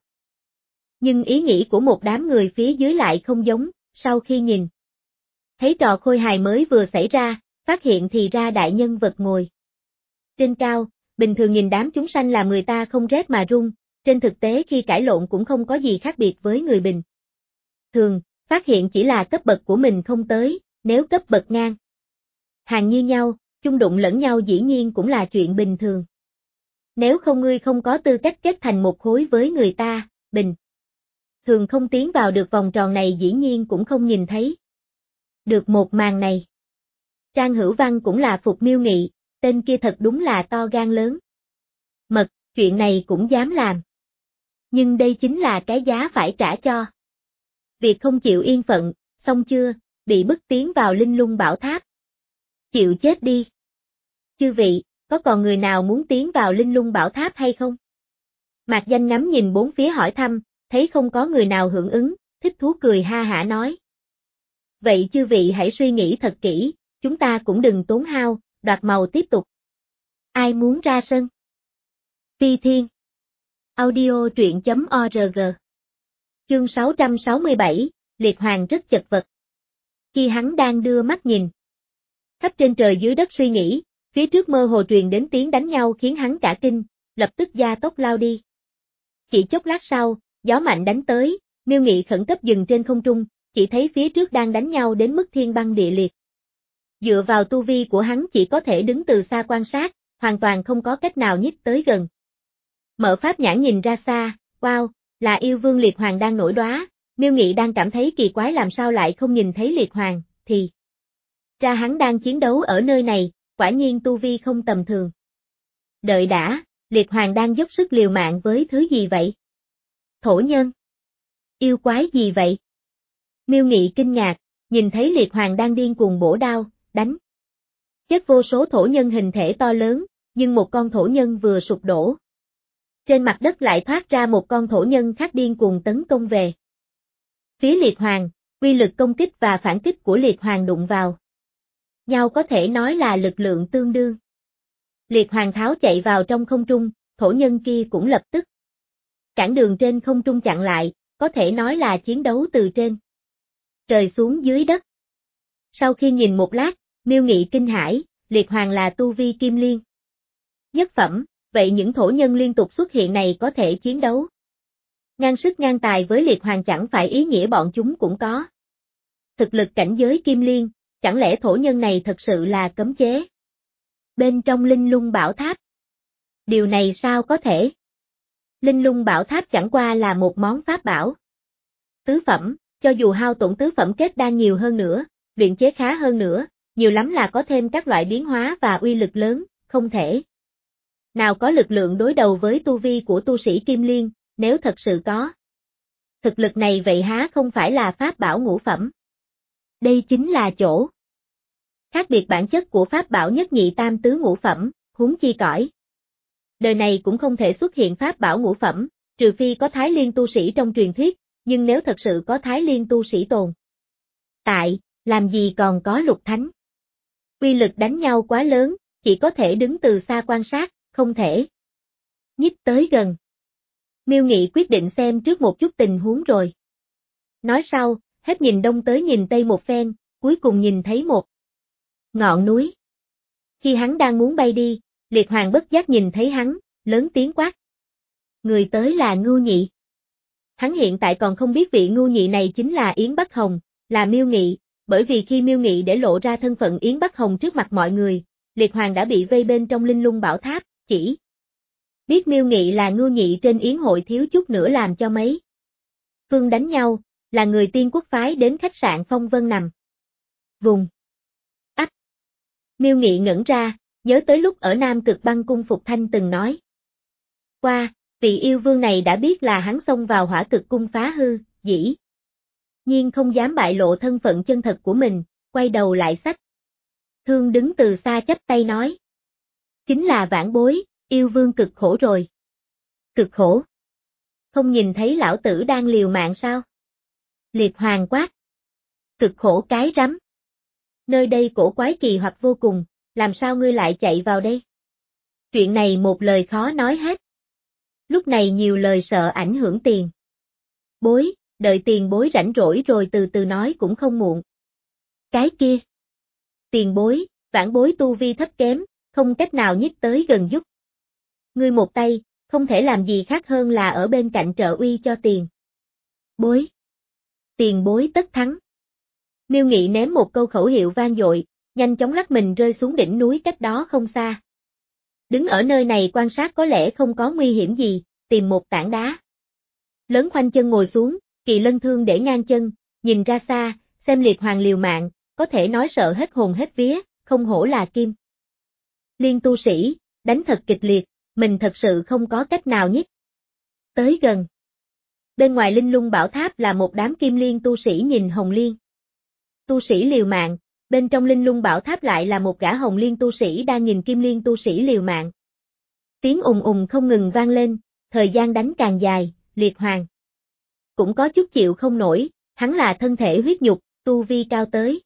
Nhưng ý nghĩ của một đám người phía dưới lại không giống, sau khi nhìn thấy trò khôi hài mới vừa xảy ra, phát hiện thì ra đại nhân vật ngồi trên cao, bình thường nhìn đám chúng sanh làm người ta không rét mà run, trên thực tế khi cãi lộn cũng không có gì khác biệt với người bình thường, phát hiện chỉ là cấp bậc của mình không tới, nếu cấp bậc ngang hàng như nhau, chung đụng lẫn nhau dĩ nhiên cũng là chuyện bình thường. Nếu không ngươi không có tư cách kết thành một khối với người ta, bình thường không tiến vào được vòng tròn này dĩ nhiên cũng không nhìn thấy được một màn này. Trang Hữu Văn cũng là phục Miêu Nghị, tên kia thật đúng là to gan lớn mật, chuyện này cũng dám làm. Nhưng đây chính là cái giá phải trả cho việc không chịu yên phận, xong chưa, bị bức tiến vào Linh Lung Bảo Tháp. Chịu chết đi. Chư vị, có còn người nào muốn tiến vào Linh Lung Bảo Tháp hay không? Mạc Danh ngắm nhìn bốn phía hỏi thăm, thấy không có người nào hưởng ứng, thích thú cười ha hả nói. Vậy chư vị hãy suy nghĩ thật kỹ, chúng ta cũng đừng tốn hao, đoạt màu tiếp tục. Ai muốn ra sân? Phi Thiên. Audio truyện chấm org. Chương sáu trăm sáu mươi bảy, Liệt Hoàng rất chật vật. Khi hắn đang đưa mắt nhìn khắp trên trời dưới đất suy nghĩ, phía trước mơ hồ truyền đến tiếng đánh nhau khiến hắn cả kinh, lập tức gia tốc lao đi. Chỉ chốc lát sau, gió mạnh đánh tới, Miêu Nghị khẩn cấp dừng trên không trung, chỉ thấy phía trước đang đánh nhau đến mức thiên băng địa liệt. Dựa vào tu vi của hắn chỉ có thể đứng từ xa quan sát, hoàn toàn không có cách nào nhích tới gần. Mở pháp nhãn nhìn ra xa, wow, là yêu vương Liệt Hoàng đang nổi đoá, Miêu Nghị đang cảm thấy kỳ quái làm sao lại không nhìn thấy Liệt Hoàng, thì ra hắn đang chiến đấu ở nơi này, quả nhiên tu vi không tầm thường. Đợi đã, Liệt Hoàng đang dốc sức liều mạng với thứ gì vậy? Thổ nhân? Yêu quái gì vậy? Miêu Nghị kinh ngạc, nhìn thấy Liệt Hoàng đang điên cuồng bổ đao, đánh chết vô số thổ nhân hình thể to lớn, nhưng một con thổ nhân vừa sụp đổ. Trên mặt đất lại thoát ra một con thổ nhân khác điên cuồng tấn công về phía Liệt Hoàng, quy lực công kích và phản kích của Liệt Hoàng đụng vào nhau có thể nói là lực lượng tương đương. Liệt Hoàng tháo chạy vào trong không trung, thổ nhân kia cũng lập tức cản đường trên không trung chặn lại, có thể nói là chiến đấu từ trên trời xuống dưới đất. Sau khi nhìn một lát, Miêu Nghị kinh hãi, Liệt Hoàng là tu vi kim liên nhất phẩm, vậy những thổ nhân liên tục xuất hiện này có thể chiến đấu ngang sức ngang tài với Liệt Hoàng chẳng phải ý nghĩa bọn chúng cũng có thực lực cảnh giới kim liên, chẳng lẽ thổ nhân này thật sự là cấm chế bên trong Linh Lung Bảo Tháp? Điều này sao có thể? Linh Lung Bảo Tháp chẳng qua là một món pháp bảo, Tứ phẩm, cho dù hao tổn tứ phẩm kết đan nhiều hơn nữa, luyện chế khá hơn nữa, nhiều lắm là có thêm các loại biến hóa và uy lực lớn, không thể nào có lực lượng đối đầu với tu vi của tu sĩ Kim Liên, nếu thật sự có. Thực lực này vậy há không phải là pháp bảo ngũ phẩm. Đây chính là chỗ khác biệt bản chất của pháp bảo nhất nhị tam tứ ngũ phẩm, huống chi cõi. Đời này cũng không thể xuất hiện pháp bảo ngũ phẩm, trừ phi có Thái Liên tu sĩ trong truyền thuyết, nhưng nếu thật sự có Thái Liên tu sĩ tồn tại, làm gì còn có Lục Thánh. Uy lực đánh nhau quá lớn, chỉ có thể đứng từ xa quan sát, không thể nhích tới gần. Miêu Nghị quyết định xem trước một chút tình huống rồi nói sau, hết nhìn đông tới nhìn tây một phen, cuối cùng nhìn thấy một ngọn núi. Khi hắn đang muốn bay đi, Liệt Hoàng bất giác nhìn thấy hắn, lớn tiếng quát. Người tới là Ngưu Nhị. Hắn hiện tại còn không biết vị Ngưu Nhị này chính là Yến Bắc Hồng, là Miêu Nghị, bởi vì khi Miêu Nghị để lộ ra thân phận Yến Bắc Hồng trước mặt mọi người, Liệt Hoàng đã bị vây bên trong Linh Lung Bảo Tháp, chỉ biết Miêu Nghị là Ngưu Nhị trên yến hội thiếu chút nữa làm cho mấy phương đánh nhau, là người Tiên Quốc phái đến khách sạn Phong Vân nằm vùng ách. Miêu Nghị ngẩn ra, nhớ tới lúc ở Nam Cực Băng Cung Phục Thanh từng nói qua, vị yêu vương này đã biết là hắn xông vào Hỏa Cực Cung phá hư, dĩ nhiên không dám bại lộ thân phận chân thật của mình, quay đầu lại xách thương đứng từ xa chắp tay nói. Chính là Vãn Bối, yêu vương cực khổ rồi. Cực khổ? Không nhìn thấy lão tử đang liều mạng sao? Liệt Hoàng quát. Cực khổ cái rắm. Nơi đây cổ quái kỳ hoặc vô cùng, làm sao ngươi lại chạy vào đây? Chuyện này một lời khó nói hết. Lúc này nhiều lời sợ ảnh hưởng tiền bối, đợi tiền bối rảnh rỗi rồi từ từ nói cũng không muộn. Cái kia. Tiền bối, Vãn Bối tu vi thấp kém, không cách nào nhích tới gần giúp. Ngươi một tay, không thể làm gì khác hơn là ở bên cạnh trợ uy cho tiền bối. Tiền bối tất thắng. Miêu Nghị ném một câu khẩu hiệu vang dội, nhanh chóng lắc mình rơi xuống đỉnh núi cách đó không xa. Đứng ở nơi này quan sát có lẽ không có nguy hiểm gì, tìm một tảng đá lớn khoanh chân ngồi xuống, Kỳ Lân thương để ngang chân, nhìn ra xa, xem Liệt Hoàng liều mạng, có thể nói sợ hết hồn hết vía, không hổ là Kim Liên tu sĩ, đánh thật kịch liệt, mình thật sự không có cách nào nhích tới gần. Bên ngoài Linh Lung Bảo Tháp là một đám Kim Liên tu sĩ nhìn Hồng Liên tu sĩ liều mạng, bên trong Linh Lung Bảo Tháp lại là một gã Hồng Liên tu sĩ đang nhìn Kim Liên tu sĩ liều mạng. Tiếng ùng ùng không ngừng vang lên, thời gian đánh càng dài, Liệt Hoàng cũng có chút chịu không nổi, hắn là thân thể huyết nhục, tu vi cao tới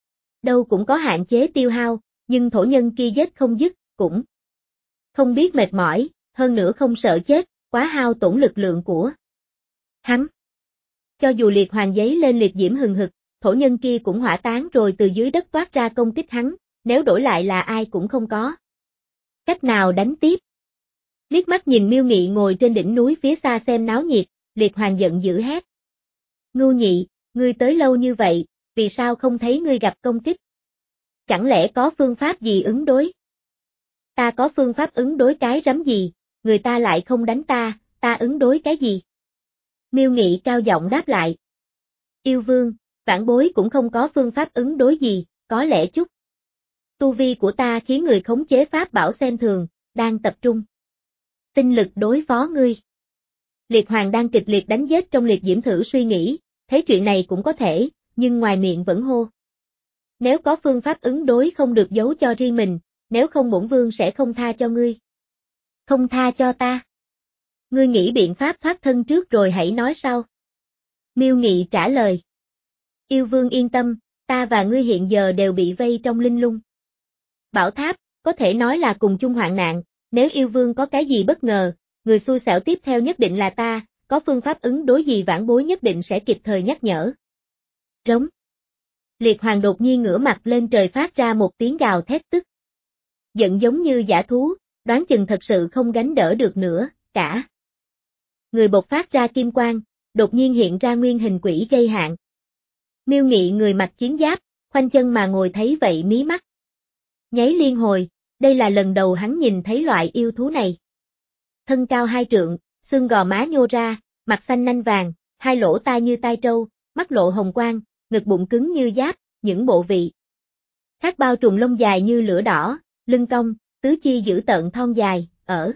đâu cũng có hạn chế tiêu hao, nhưng thổ nhân kia giết không dứt, cũng không biết mệt mỏi, hơn nữa không sợ chết, quá hao tổn lực lượng của hắn. Cho dù Liệt Hoàng giấy lên liệt diễm hừng hực, thổ nhân kia cũng hỏa tán rồi từ dưới đất toát ra công kích hắn, nếu đổi lại là ai cũng không có cách nào đánh tiếp. Liếc mắt nhìn Miêu Nghị ngồi trên đỉnh núi phía xa xem náo nhiệt, Liệt Hoàng giận dữ hét. Ngưu Nhị, ngươi tới lâu như vậy, vì sao không thấy ngươi gặp công kích? Chẳng lẽ có phương pháp gì ứng đối? Ta có phương pháp ứng đối cái rắm gì, người ta lại không đánh ta, ta ứng đối cái gì? Miêu Nghị cao giọng đáp lại. Yêu vương, Vãn Bối cũng không có phương pháp ứng đối gì, có lẽ chút tu vi của ta khiến người khống chế pháp bảo xem thường, đang tập trung tinh lực đối phó ngươi. Liệt Hoàng đang kịch liệt đánh giết trong liệt diễm thử suy nghĩ, thấy chuyện này cũng có thể, nhưng ngoài miệng vẫn hô. Nếu có phương pháp ứng đối không được giấu cho riêng mình, nếu không bổn vương sẽ không tha cho ngươi. Không tha cho ta. Ngươi nghĩ biện pháp thoát thân trước rồi hãy nói sau. Miêu Nghị trả lời. Yêu vương yên tâm, ta và ngươi hiện giờ đều bị vây trong Linh Lung Bảo Tháp, có thể nói là cùng chung hoạn nạn, nếu yêu vương có cái gì bất ngờ, người xui xẻo tiếp theo nhất định là ta, có phương pháp ứng đối gì Vãn Bối nhất định sẽ kịp thời nhắc nhở. Rống. Liệt Hoàng đột nhiên ngửa mặt lên trời phát ra một tiếng gào thét tức giận giống như dã thú, đoán chừng thật sự không gánh đỡ được nữa, cả người bộc phát ra kim quang, đột nhiên hiện ra nguyên hình quỷ gây hạn. Miêu Nghị người mặc chiến giáp, khoanh chân mà ngồi thấy vậy mí mắt nháy liên hồi, đây là lần đầu hắn nhìn thấy loại yêu thú này. Thân cao hai trượng, xương gò má nhô ra, mặt xanh nanh vàng, hai lỗ tai như tai trâu, mắt lộ hồng quang, ngực bụng cứng như giáp, những bộ vị khác bao trùm lông dài như lửa đỏ, lưng cong, tứ chi dữ tợn thon dài, ở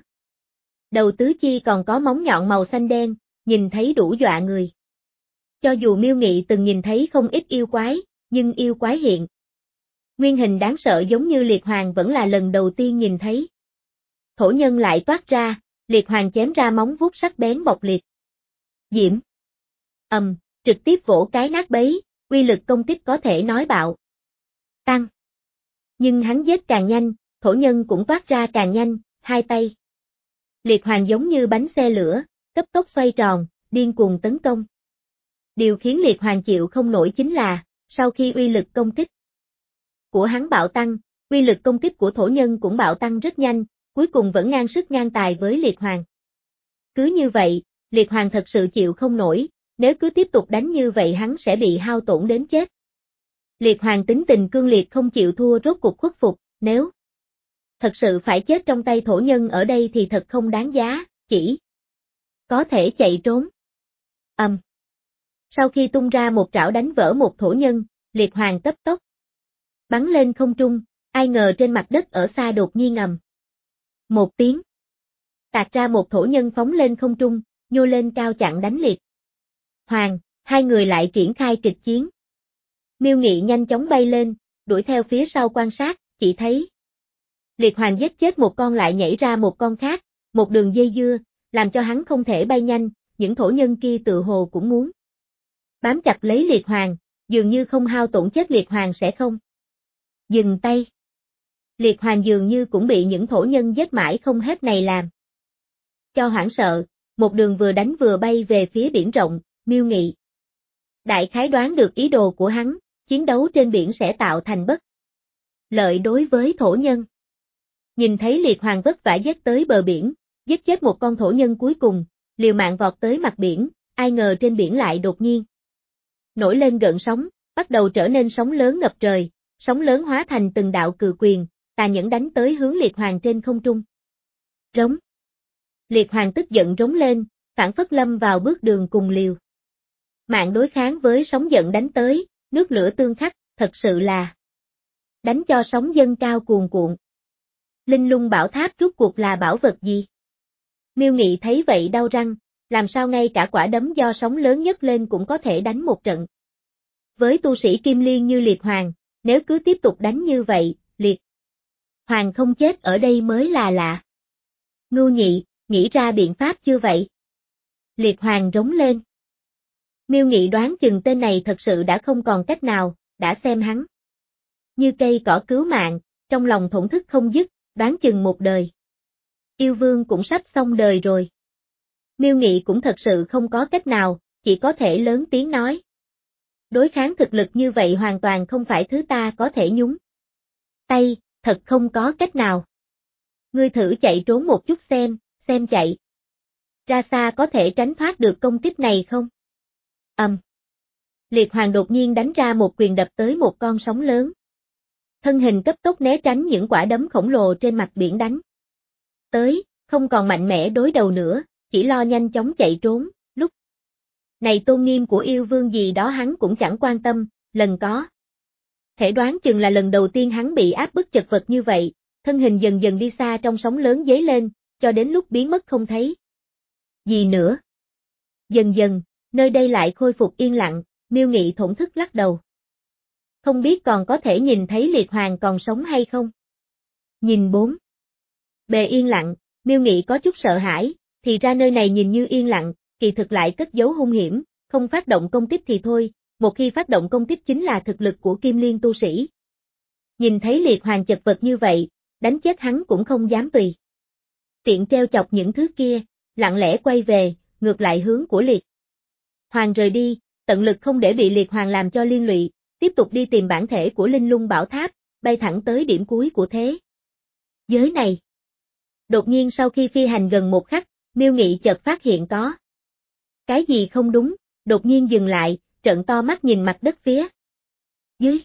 đầu tứ chi còn có móng nhọn màu xanh đen, nhìn thấy đủ dọa người. Cho dù Miêu Nghị từng nhìn thấy không ít yêu quái, nhưng yêu quái hiện nguyên hình đáng sợ giống như liệt hoàng vẫn là lần đầu tiên nhìn thấy. Thổ nhân lại toát ra, liệt hoàng chém ra móng vuốt sắc bén bộc liệt. Diễm. Ầm, um, trực tiếp vỗ cái nát bấy, uy lực công kích có thể nói bạo tăng. Nhưng hắn giết càng nhanh, thổ nhân cũng toát ra càng nhanh, hai tay liệt hoàng giống như bánh xe lửa, cấp tốc xoay tròn, điên cuồng tấn công. Điều khiến liệt hoàng chịu không nổi chính là, sau khi uy lực công kích của hắn bạo tăng, uy lực công kích của thổ nhân cũng bạo tăng rất nhanh, cuối cùng vẫn ngang sức ngang tài với liệt hoàng. Cứ như vậy, liệt hoàng thật sự chịu không nổi, nếu cứ tiếp tục đánh như vậy hắn sẽ bị hao tổn đến chết. Liệt hoàng tính tình cương liệt không chịu thua rốt cuộc khuất phục, nếu thật sự phải chết trong tay thổ nhân ở đây thì thật không đáng giá, chỉ có thể chạy trốn. Ầm. Um. Sau khi tung ra một trảo đánh vỡ một thổ nhân, liệt hoàng cấp tốc bắn lên không trung, ai ngờ trên mặt đất ở xa đột nhiên ầm một tiếng tạc ra một thổ nhân phóng lên không trung, nhô lên cao chặn đánh liệt hoàng, hai người lại triển khai kịch chiến. Miêu Nghị nhanh chóng bay lên, đuổi theo phía sau quan sát, chỉ thấy liệt hoàng giết chết một con lại nhảy ra một con khác, một đường dây dưa, làm cho hắn không thể bay nhanh, những thổ nhân kia tự hồ cũng muốn bám chặt lấy liệt hoàng, dường như không hao tổn chết liệt hoàng sẽ không dừng tay. Liệt hoàng dường như cũng bị những thổ nhân giết mãi không hết này làm cho hoảng sợ, một đường vừa đánh vừa bay về phía biển rộng. Miêu Nghị đại khái đoán được ý đồ của hắn, chiến đấu trên biển sẽ tạo thành bất lợi đối với thổ nhân. Nhìn thấy liệt hoàng vất vả giết tới bờ biển, giết chết một con thổ nhân cuối cùng, liều mạng vọt tới mặt biển, ai ngờ trên biển lại đột nhiên nổi lên gợn sóng, bắt đầu trở nên sóng lớn ngập trời, sóng lớn hóa thành từng đạo cự quyền, tà nhẫn đánh tới hướng liệt hoàng trên không trung. Rống. Liệt hoàng tức giận rống lên, phản phất lâm vào bước đường cùng liều mạng đối kháng với sóng giận đánh tới, nước lửa tương khắc, thật sự là đánh cho sóng dâng cao cuồn cuộn. Linh lung bảo tháp rốt cuộc là bảo vật gì? Miêu Nghị thấy vậy đau răng, làm sao ngay cả quả đấm do sóng lớn nhất lên cũng có thể đánh một trận. Với tu sĩ kim liên như liệt hoàng, nếu cứ tiếp tục đánh như vậy, liệt hoàng không chết ở đây mới là lạ. Ngưu Nhị, nghĩ ra biện pháp chưa vậy? Liệt hoàng rống lên. Miêu Nghị đoán chừng tên này thật sự đã không còn cách nào, đã xem hắn như cây cỏ cứu mạng, trong lòng thổn thức không dứt, đoán chừng một đời yêu vương cũng sắp xong đời rồi. Miêu Nghị cũng thật sự không có cách nào, chỉ có thể lớn tiếng nói. Đối kháng thực lực như vậy hoàn toàn không phải thứ ta có thể nhúng tay, thật không có cách nào. Ngươi thử chạy trốn một chút xem, xem chạy ra xa có thể tránh thoát được công kích này không? Ầm. Um. Liệt hoàng đột nhiên đánh ra một quyền đập tới một con sóng lớn. Thân hình cấp tốc né tránh những quả đấm khổng lồ trên mặt biển đánh tới, không còn mạnh mẽ đối đầu nữa, chỉ lo nhanh chóng chạy trốn. Lúc này tôn nghiêm của yêu vương gì đó hắn cũng chẳng quan tâm, lần có thể đoán chừng là lần đầu tiên hắn bị áp bức chật vật như vậy, thân hình dần dần đi xa trong sóng lớn dấy lên, cho đến lúc biến mất không thấy gì nữa. Dần dần, nơi đây lại khôi phục yên lặng, Miêu Nghị thổn thức lắc đầu. Không biết còn có thể nhìn thấy liệt hoàng còn sống hay không? Nhìn bốn bề yên lặng, Miêu Nghị có chút sợ hãi, thì ra nơi này nhìn như yên lặng, kỳ thực lại cất giấu hung hiểm, không phát động công kích thì thôi, một khi phát động công kích chính là thực lực của kim liên tu sĩ. Nhìn thấy liệt hoàng chật vật như vậy, đánh chết hắn cũng không dám tùy tiện treo chọc những thứ kia, lặng lẽ quay về, ngược lại hướng của liệt hoàng rời đi, tận lực không để bị liệt hoàng làm cho liên lụy, tiếp tục đi tìm bản thể của linh lung bảo tháp, bay thẳng tới điểm cuối của thế giới này. Đột nhiên sau khi phi hành gần một khắc, Miêu Nghị chợt phát hiện có cái gì không đúng, đột nhiên dừng lại, trợn to mắt nhìn mặt đất phía dưới.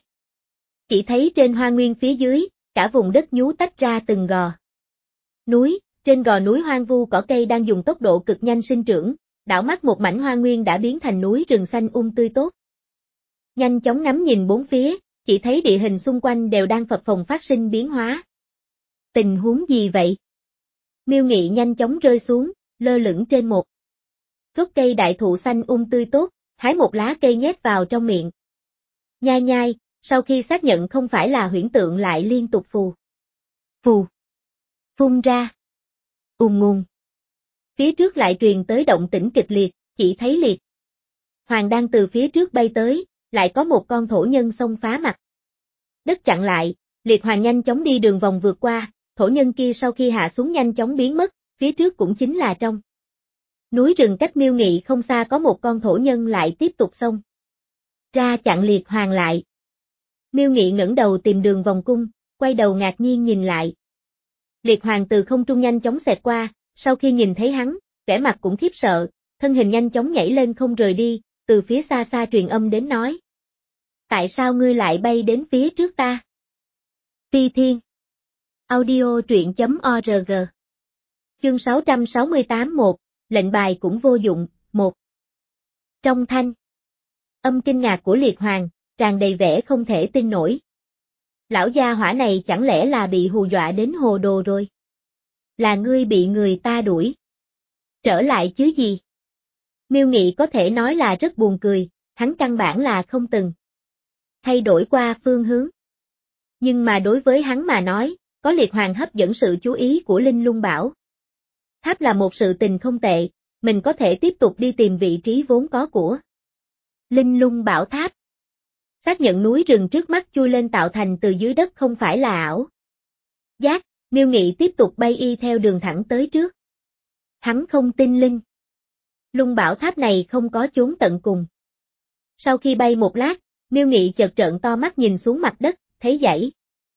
Chỉ thấy trên hoa nguyên phía dưới, cả vùng đất nhú tách ra từng gò núi, trên gò núi hoang vu cỏ cây đang dùng tốc độ cực nhanh sinh trưởng, đảo mắt một mảnh hoa nguyên đã biến thành núi rừng xanh um tươi tốt. Nhanh chóng ngắm nhìn bốn phía, chỉ thấy địa hình xung quanh đều đang phập phồng phát sinh biến hóa. Tình huống gì vậy? Miêu Nghị nhanh chóng rơi xuống, lơ lửng trên một gốc cây đại thụ xanh um tươi tốt, hái một lá cây nhét vào trong miệng. Nhai nhai, sau khi xác nhận không phải là huyễn tượng lại liên tục phù. Phù. Phun ra. Ùm ngùng. Phía trước lại truyền tới động tĩnh kịch liệt, chỉ thấy liệt hoàng đang từ phía trước bay tới, lại có một con thổ nhân xông phá mặt đất chặn lại, liệt hoàng nhanh chóng đi đường vòng vượt qua, thổ nhân kia sau khi hạ xuống nhanh chóng biến mất, phía trước cũng chính là trong núi rừng cách Miêu Nghị không xa có một con thổ nhân lại tiếp tục xông ra chặn liệt hoàng lại. Miêu Nghị ngẩng đầu tìm đường vòng cung, quay đầu ngạc nhiên nhìn lại. Liệt hoàng từ không trung nhanh chóng xẹt qua, sau khi nhìn thấy hắn, vẻ mặt cũng khiếp sợ, thân hình nhanh chóng nhảy lên không rời đi, từ phía xa xa truyền âm đến nói. Tại sao ngươi lại bay đến phía trước ta? Phi Thiên. Audio truyện chấm org. Chương sáu trăm sáu mươi tám một, lệnh bài cũng vô dụng, một. Trong thanh âm kinh ngạc của liệt hoàng, tràn đầy vẻ không thể tin nổi. Lão gia hỏa này chẳng lẽ là bị hù dọa đến hồ đồ rồi? Là ngươi bị người ta đuổi trở lại chứ gì? Miêu Nghị có thể nói là rất buồn cười, hắn căn bản là không từng thay đổi qua phương hướng. Nhưng mà đối với hắn mà nói, có liệt hoàng hấp dẫn sự chú ý của Linh Lung Bảo Tháp là một sự tình không tệ, mình có thể tiếp tục đi tìm vị trí vốn có của Linh Lung Bảo Tháp. Xác nhận núi rừng trước mắt chui lên tạo thành từ dưới đất không phải là ảo giác, Miêu Nghị tiếp tục bay y theo đường thẳng tới trước. Hắn không tin Linh Lung Bảo Tháp này không có chốn tận cùng. Sau khi bay một lát, Miêu Nghị chợt trợn to mắt nhìn xuống mặt đất, thấy dãy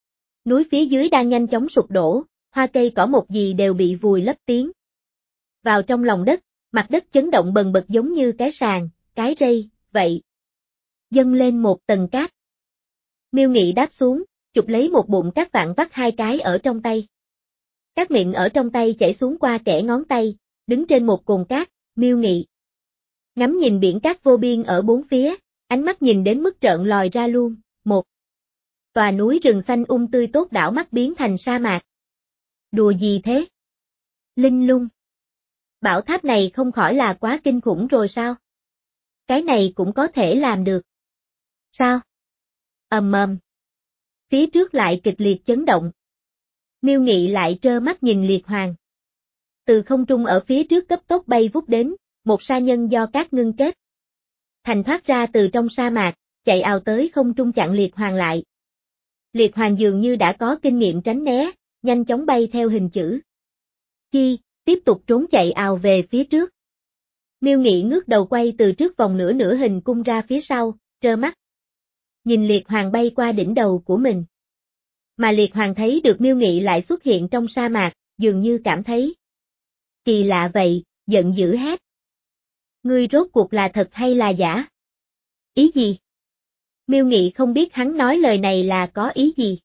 núi phía dưới đang nhanh chóng sụp đổ, hoa cây cỏ một gì đều bị vùi lấp tiến vào trong lòng đất, mặt đất chấn động bần bật giống như cái sàn, cái rây, vậy. Dâng lên một tầng cát. Miêu Nghị đáp xuống, chụp lấy một bụng cát vạn vắt hai cái ở trong tay. Cát miệng ở trong tay chảy xuống qua kẽ ngón tay, đứng trên một cồn cát, Miêu Nghị ngắm nhìn biển cát vô biên ở bốn phía, ánh mắt nhìn đến mức trợn lòi ra luôn, một tòa núi rừng xanh um tươi tốt đảo mắt biến thành sa mạc. Đùa gì thế? Linh Lung Bảo Tháp này không khỏi là quá kinh khủng rồi sao? Cái này cũng có thể làm được. Sao? Ầm ầm. Phía trước lại kịch liệt chấn động. Miêu Nghị lại trơ mắt nhìn liệt hoàng. Từ không trung ở phía trước cấp tốc bay vút đến, một sa nhân do cát ngưng kết thành thoát ra từ trong sa mạc, chạy ào tới không trung chặn liệt hoàng lại. Liệt hoàng dường như đã có kinh nghiệm tránh né, nhanh chóng bay theo hình chữ chi, tiếp tục trốn chạy ào về phía trước. Miêu Nghị ngước đầu quay từ trước vòng nửa nửa hình cung ra phía sau, trơ mắt nhìn liệt hoàng bay qua đỉnh đầu của mình. Mà liệt hoàng thấy được Miêu Nghị lại xuất hiện trong sa mạc, dường như cảm thấy kỳ lạ vậy, giận dữ hét. Ngươi rốt cuộc là thật hay là giả? Ý gì? Miêu Nghị không biết hắn nói lời này là có ý gì.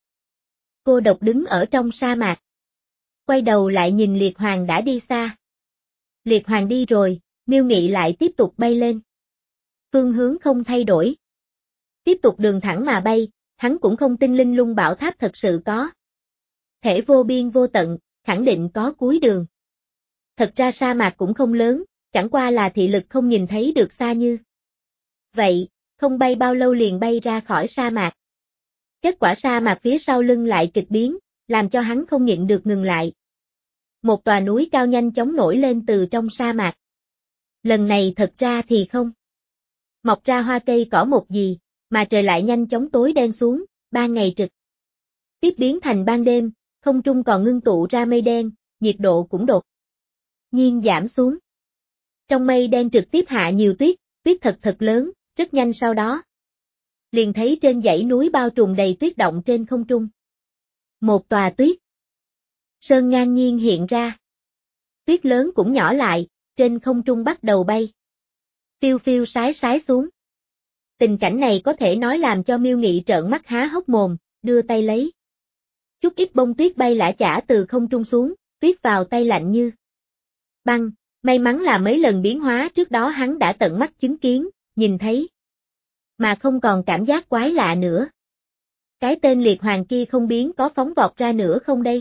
Cô độc đứng ở trong sa mạc. Quay đầu lại nhìn liệt hoàng đã đi xa. Liệt hoàng đi rồi, Miêu Nghị lại tiếp tục bay lên. Phương hướng không thay đổi. Tiếp tục đường thẳng mà bay, hắn cũng không tin Linh Lung Bảo Tháp thật sự có thể vô biên vô tận, khẳng định có cuối đường. Thật ra sa mạc cũng không lớn, chẳng qua là thị lực không nhìn thấy được xa như vậy, không bay bao lâu liền bay ra khỏi sa mạc. Kết quả sa mạc phía sau lưng lại kịch biến, làm cho hắn không nhịn được ngừng lại. Một tòa núi cao nhanh chóng nổi lên từ trong sa mạc. Lần này thật ra thì không mọc ra hoa cây cỏ một gì, mà trời lại nhanh chóng tối đen xuống, ban ngày trực tiếp biến thành ban đêm, không trung còn ngưng tụ ra mây đen, nhiệt độ cũng đột nhiên giảm xuống. Trong mây đen trực tiếp hạ nhiều tuyết, tuyết thật thật lớn, rất nhanh sau đó. Liền thấy trên dãy núi bao trùm đầy tuyết động trên không trung. Một tòa tuyết sơn ngang nhiên hiện ra. Tuyết lớn cũng nhỏ lại, trên không trung bắt đầu bay. Phiêu phiêu sái sái xuống. Tình cảnh này có thể nói làm cho Miêu Nghị trợn mắt há hốc mồm, đưa tay lấy. Chút ít bông tuyết bay lả chả từ không trung xuống, tuyết vào tay lạnh như băng, May mắn là mấy lần biến hóa trước đó hắn đã tận mắt chứng kiến, nhìn thấy. Mà không còn cảm giác quái lạ nữa. Cái tên liệt hoàng kia không biến có phóng vọt ra nữa không đây?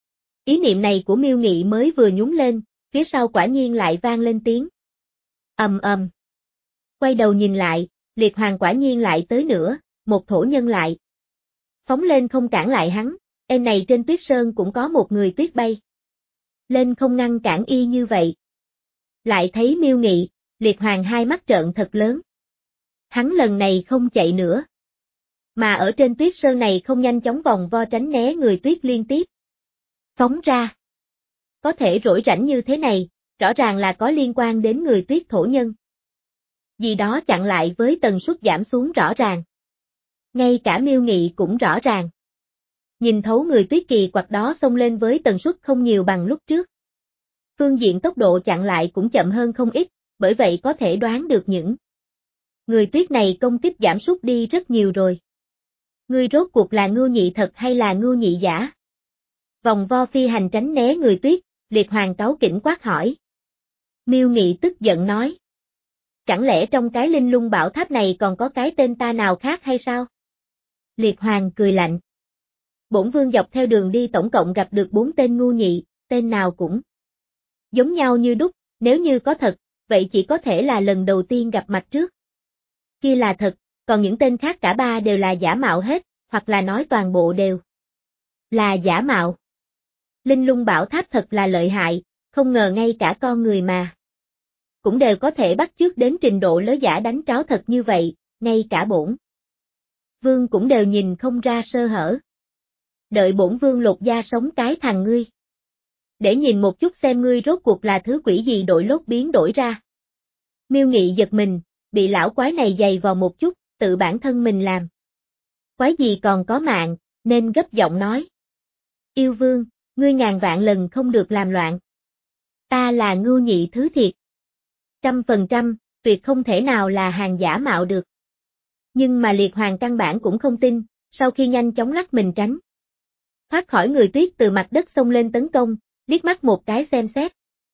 Ý niệm này của Miêu Nghị mới vừa nhún lên, phía sau quả nhiên lại vang lên tiếng. Ầm ầm. Quay đầu nhìn lại, liệt hoàng quả nhiên lại tới nữa, một thổ nhân lại. Phóng lên không cản lại hắn, em này trên tuyết sơn cũng có một người tuyết bay. Lên không ngăn cản y như vậy. Lại thấy Miêu Nghị, liệt hoàng hai mắt trợn thật lớn. Hắn lần này không chạy nữa. Mà ở trên tuyết sơn này không nhanh chóng vòng vo tránh né người tuyết liên tiếp. Phóng ra. Có thể rỗi rảnh như thế này, rõ ràng là có liên quan đến người tuyết thổ nhân. Gì đó chặn lại với tần suất giảm xuống rõ ràng. Ngay cả Miêu Nghị cũng rõ ràng. Nhìn thấu người tuyết kỳ quặc đó xông lên với tần suất không nhiều bằng lúc trước. Phương diện tốc độ chặn lại cũng chậm hơn không ít, bởi vậy có thể đoán được những người tuyết này công kích giảm sút đi rất nhiều rồi. Ngươi rốt cuộc là Ngưu Nhị thật hay là Ngưu Nhị giả? Vòng vo phi hành tránh né người tuyết, liệt hoàng cáu kỉnh quát hỏi. Miêu Nghị tức giận nói. Chẳng lẽ trong cái linh lung bảo tháp này còn có cái tên ta nào khác hay sao? Liệt hoàng cười lạnh. Bổn vương dọc theo đường đi tổng cộng gặp được bốn tên ngu nhị, tên nào cũng giống nhau như đúc, nếu như có thật, vậy chỉ có thể là lần đầu tiên gặp mặt trước. Kia là thật, còn những tên khác cả ba đều là giả mạo hết, hoặc là nói toàn bộ đều là giả mạo. Linh lung bảo tháp thật là lợi hại, không ngờ ngay cả con người mà cũng đều có thể bắt chước đến trình độ lớ giả đánh tráo thật như vậy, ngay cả bổn vương cũng đều nhìn không ra sơ hở. Đợi bổn vương lột da sống cái thằng ngươi. Để nhìn một chút xem ngươi rốt cuộc là thứ quỷ gì đội lốt biến đổi ra. Miêu Nghị giật mình, bị lão quái này giày vào một chút, tự bản thân mình làm. Quái gì còn có mạng, nên gấp giọng nói. Yêu vương, ngươi ngàn vạn lần không được làm loạn. Ta là Ngưu Nhị thứ thiệt. Trăm phần trăm, tuyệt không thể nào là hàng giả mạo được. Nhưng mà liệt hoàng căn bản cũng không tin, sau khi nhanh chóng lắc mình tránh. Thoát khỏi người tuyết từ mặt đất xông lên tấn công, liếc mắt một cái xem xét.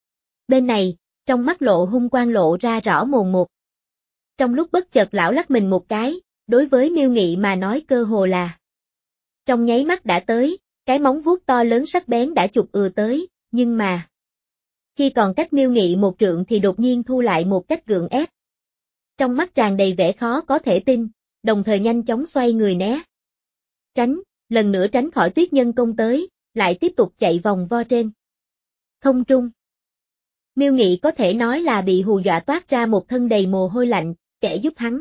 Bên này, trong mắt lộ hung quang lộ ra rõ mồn một. Trong lúc bất chợt lão lắc mình một cái, đối với Miêu Nghị mà nói cơ hồ là. Trong nháy mắt đã tới, cái móng vuốt to lớn sắc bén đã chụp ừa tới, nhưng mà. Khi còn cách Miêu Nghị một trượng thì đột nhiên thu lại một cách gượng ép. Trong mắt tràn đầy vẻ khó có thể tin, đồng thời nhanh chóng xoay người né. Tránh, lần nữa tránh khỏi tuyết nhân công tới, lại tiếp tục chạy vòng vo trên không trung. Miêu Nghị có thể nói là bị hù dọa toát ra một thân đầy mồ hôi lạnh, kẻ giúp hắn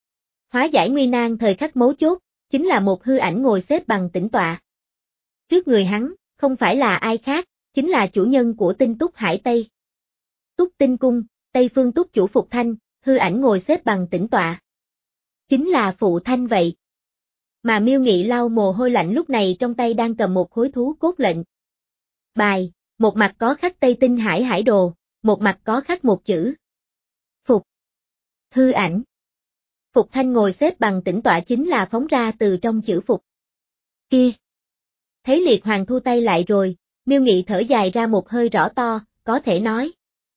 hóa giải nguy nan thời khắc mấu chốt, chính là một hư ảnh ngồi xếp bằng tĩnh tọa. Trước người hắn, không phải là ai khác, chính là chủ nhân của Tinh Túc Hải Tây. Túc Tinh Cung, Tây Phương Túc chủ Phục Thanh, hư ảnh ngồi xếp bằng tĩnh tọa. Chính là phụ thanh vậy. Mà Miêu Nghị lau mồ hôi lạnh lúc này trong tay đang cầm một khối thú cốt lệnh bài, một mặt có khắc Tây Tinh Hải Hải Đồ, một mặt có khắc một chữ Phục. Hư ảnh. Phục Thanh ngồi xếp bằng tĩnh tọa chính là phóng ra từ trong chữ Phục. Kia. Thấy liệt hoàng thu tay lại rồi, Miêu Nghị thở dài ra một hơi rõ to, có thể nói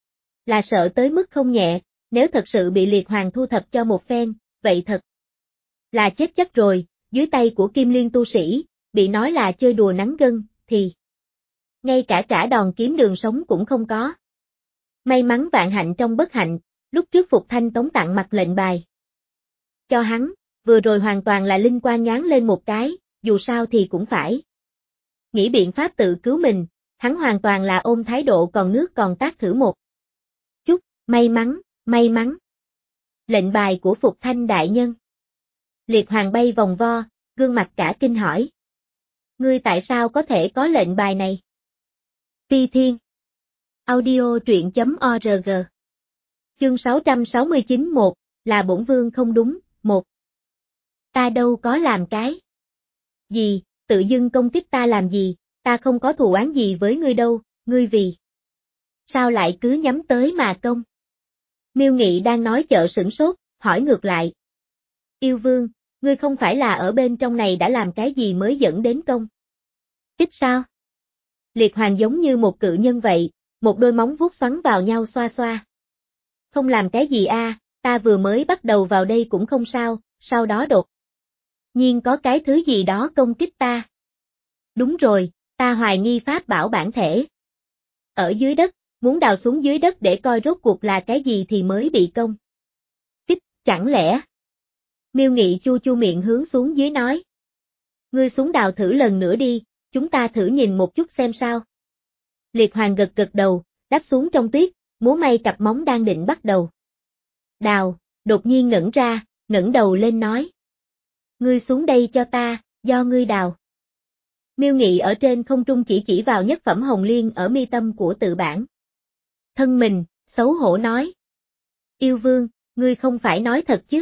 là sợ tới mức không nhẹ, nếu thật sự bị liệt hoàng thu thập cho một phen, vậy thật là chết chắc rồi, dưới tay của Kim Liên tu sĩ, bị nói là chơi đùa nắng gân, thì ngay cả trả đòn kiếm đường sống cũng không có. May mắn vạn hạnh trong bất hạnh, lúc trước Phục Thanh tống tặng mặt lệnh bài cho hắn, vừa rồi hoàn toàn là linh quang nhoáng lên một cái, dù sao thì cũng phải nghĩ biện pháp tự cứu mình, hắn hoàn toàn là ôm thái độ còn nước còn tát thử một chút, may mắn, may mắn. Lệnh bài của Phục Thanh đại nhân. Liệt hoàng bay vòng vo, gương mặt cả kinh hỏi. Ngươi tại sao có thể có lệnh bài này? Phi Thiên. Audio truyện chấm org. Chương sáu trăm sáu mươi chín một, là bổn vương không đúng, một. Ta đâu có làm cái gì, tự dưng công kích ta làm gì, ta không có thù oán gì với ngươi đâu, ngươi vì sao lại cứ nhắm tới mà công? Miêu Nghị đang nói chợ sửng sốt, hỏi ngược lại. Yêu vương, ngươi không phải là ở bên trong này đã làm cái gì mới dẫn đến công kích sao? Liệt hoàng giống như một cự nhân vậy, một đôi móng vuốt xoắn vào nhau xoa xoa. Không làm cái gì a, ta vừa mới bắt đầu vào đây cũng không sao, sau đó đột nhiên có cái thứ gì đó công kích ta. Đúng rồi, ta hoài nghi pháp bảo bản thể. Ở dưới đất, muốn đào xuống dưới đất để coi rốt cuộc là cái gì thì mới bị công kích, chẳng lẽ? Miêu Nghị chu chu miệng hướng xuống dưới nói. Ngươi xuống đào thử lần nữa đi, chúng ta thử nhìn một chút xem sao. Liệt Hoàng gật gật đầu, đáp xuống trong tuyết, múa may cặp móng đang định bắt đầu. Đào, đột nhiên ngẩng ra, ngẩng đầu lên nói. Ngươi xuống đây cho ta, do ngươi đào. Miêu Nghị ở trên không trung chỉ chỉ vào nhất phẩm hồng liên ở mi tâm của tự bản. Thân mình, xấu hổ nói. Yêu vương, ngươi không phải nói thật chứ?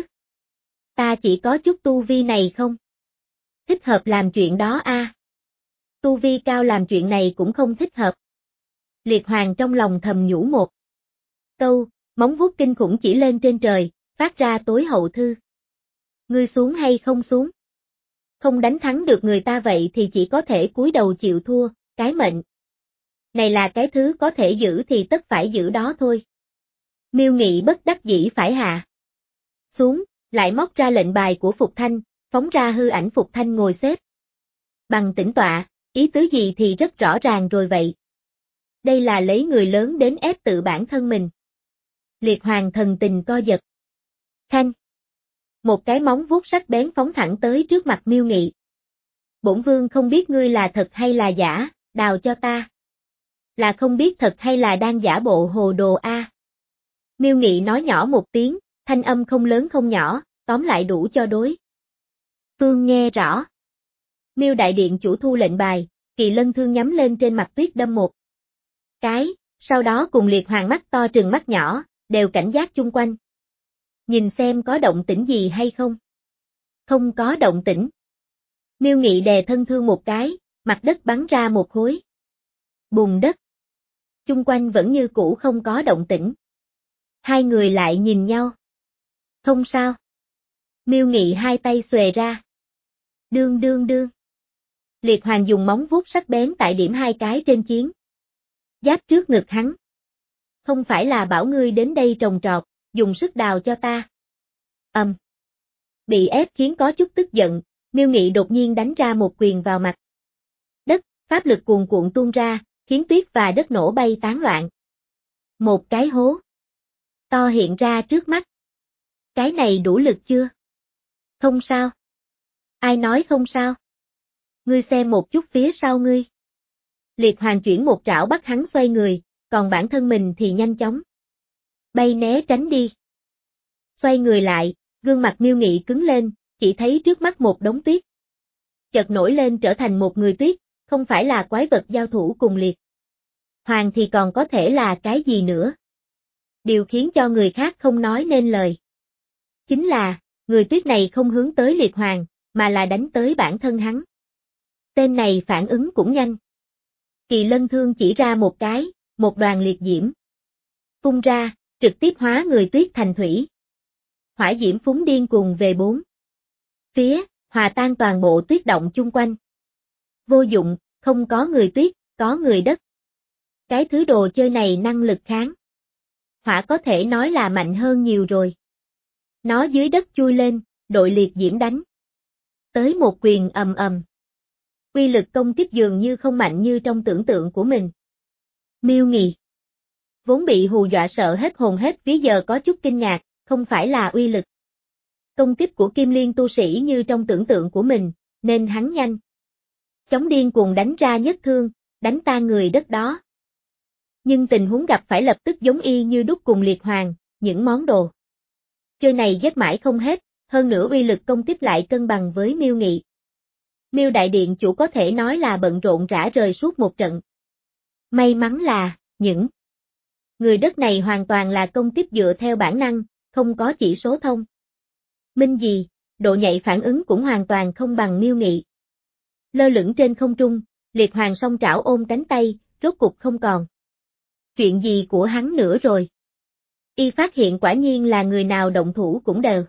Ta chỉ có chút tu vi này không? Thích hợp làm chuyện đó a. À? Tu vi cao làm chuyện này cũng không thích hợp. Liệt Hoàng trong lòng thầm nhủ một câu, móng vuốt kinh khủng chỉ lên trên trời, phát ra tối hậu thư. Ngươi xuống hay không xuống? Không đánh thắng được người ta vậy thì chỉ có thể cúi đầu chịu thua, cái mệnh. Này là cái thứ có thể giữ thì tất phải giữ đó thôi. Miêu Nghị bất đắc dĩ phải hạ xuống, lại móc ra lệnh bài của Phục Thanh, phóng ra hư ảnh Phục Thanh ngồi xếp bằng tĩnh tọa, ý tứ gì thì rất rõ ràng rồi vậy. Đây là lấy người lớn đến ép tự bản thân mình. Liệt Hoàng thần tình co giật. Thanh. Một cái móng vuốt sắc bén phóng thẳng tới trước mặt Miêu Nghị. Bổn vương không biết ngươi là thật hay là giả, đào cho ta. Là không biết thật hay là đang giả bộ hồ đồ a? À? Miêu Nghị nói nhỏ một tiếng, thanh âm không lớn không nhỏ, tóm lại đủ cho đối phương nghe rõ. Miêu đại điện chủ thu lệnh bài, Kỳ Lân thương nhắm lên trên mặt tuyết đâm một cái, sau đó cùng Liệt Hoàng mắt to trừng mắt nhỏ, đều cảnh giác chung quanh. Nhìn xem có động tĩnh gì hay không. Không có động tĩnh. Miêu Nghị đè thân thương một cái, mặt đất bắn ra một khối bùn đất. Chung quanh vẫn như cũ không có động tĩnh. Hai người lại nhìn nhau. Không sao. Miêu Nghị hai tay xuề ra. Đương đương đương. Liệt Hoàng dùng móng vuốt sắc bén tại điểm hai cái trên chiến giáp trước ngực hắn. Không phải là bảo ngươi đến đây trồng trọt, dùng sức đào cho ta. Ầm. Um. Bị ép khiến có chút tức giận, Miêu Nghị đột nhiên đánh ra một quyền vào mặt đất, pháp lực cuồn cuộn tuôn ra, khiến tuyết và đất nổ bay tán loạn. Một cái hố to hiện ra trước mắt. Cái này đủ lực chưa? Không sao. Ai nói không sao? Ngươi xem một chút phía sau ngươi. Liệt Hoàng chuyển một trảo bắt hắn xoay người, còn bản thân mình thì nhanh chóng bay né tránh đi. Xoay người lại, gương mặt Miêu Nghị cứng lên, chỉ thấy trước mắt một đống tuyết. Chợt nổi lên trở thành một người tuyết, không phải là quái vật giao thủ cùng Liệt Hoàng thì còn có thể là cái gì nữa. Điều khiến cho người khác không nói nên lời. Chính là, người tuyết này không hướng tới Liệt Hoàng, mà là đánh tới bản thân hắn. Tên này phản ứng cũng nhanh. Kỳ Lân thương chỉ ra một cái, một đoàn liệt diễm phun ra, trực tiếp hóa người tuyết thành thủy. Hỏa diễm phúng điên cuồng về bốn phía, hòa tan toàn bộ tuyết động chung quanh. Vô dụng, không có người tuyết, có người đất. Cái thứ đồ chơi này năng lực kháng hỏa có thể nói là mạnh hơn nhiều rồi. Nó dưới đất chui lên, đội liệt diễm đánh tới một quyền ầm ầm. Uy lực công kích dường như không mạnh như trong tưởng tượng của mình. Miêu Nghị vốn bị hù dọa sợ hết hồn hết vía giờ có chút kinh ngạc, không phải là uy lực công kích của Kim Liên tu sĩ như trong tưởng tượng của mình, nên hắn nhanh chóng điên cuồng đánh ra nhất thương, đánh tan người đất đó. Nhưng tình huống gặp phải lập tức giống y như đúc cùng Liệt Hoàng, những món đồ chơi này ghét mãi không hết, hơn nữa uy lực công kích lại cân bằng với Miêu Nghị. Miêu đại điện chủ có thể nói là bận rộn rã rời suốt một trận. May mắn là, những người đất này hoàn toàn là công kích dựa theo bản năng, không có chỉ số thông minh gì, độ nhạy phản ứng cũng hoàn toàn không bằng Miêu Nghị. Lơ lửng trên không trung, Liệt Hoàng song trảo ôm cánh tay, rốt cục không còn chuyện gì của hắn nữa rồi. Y phát hiện quả nhiên là người nào động thủ cũng đều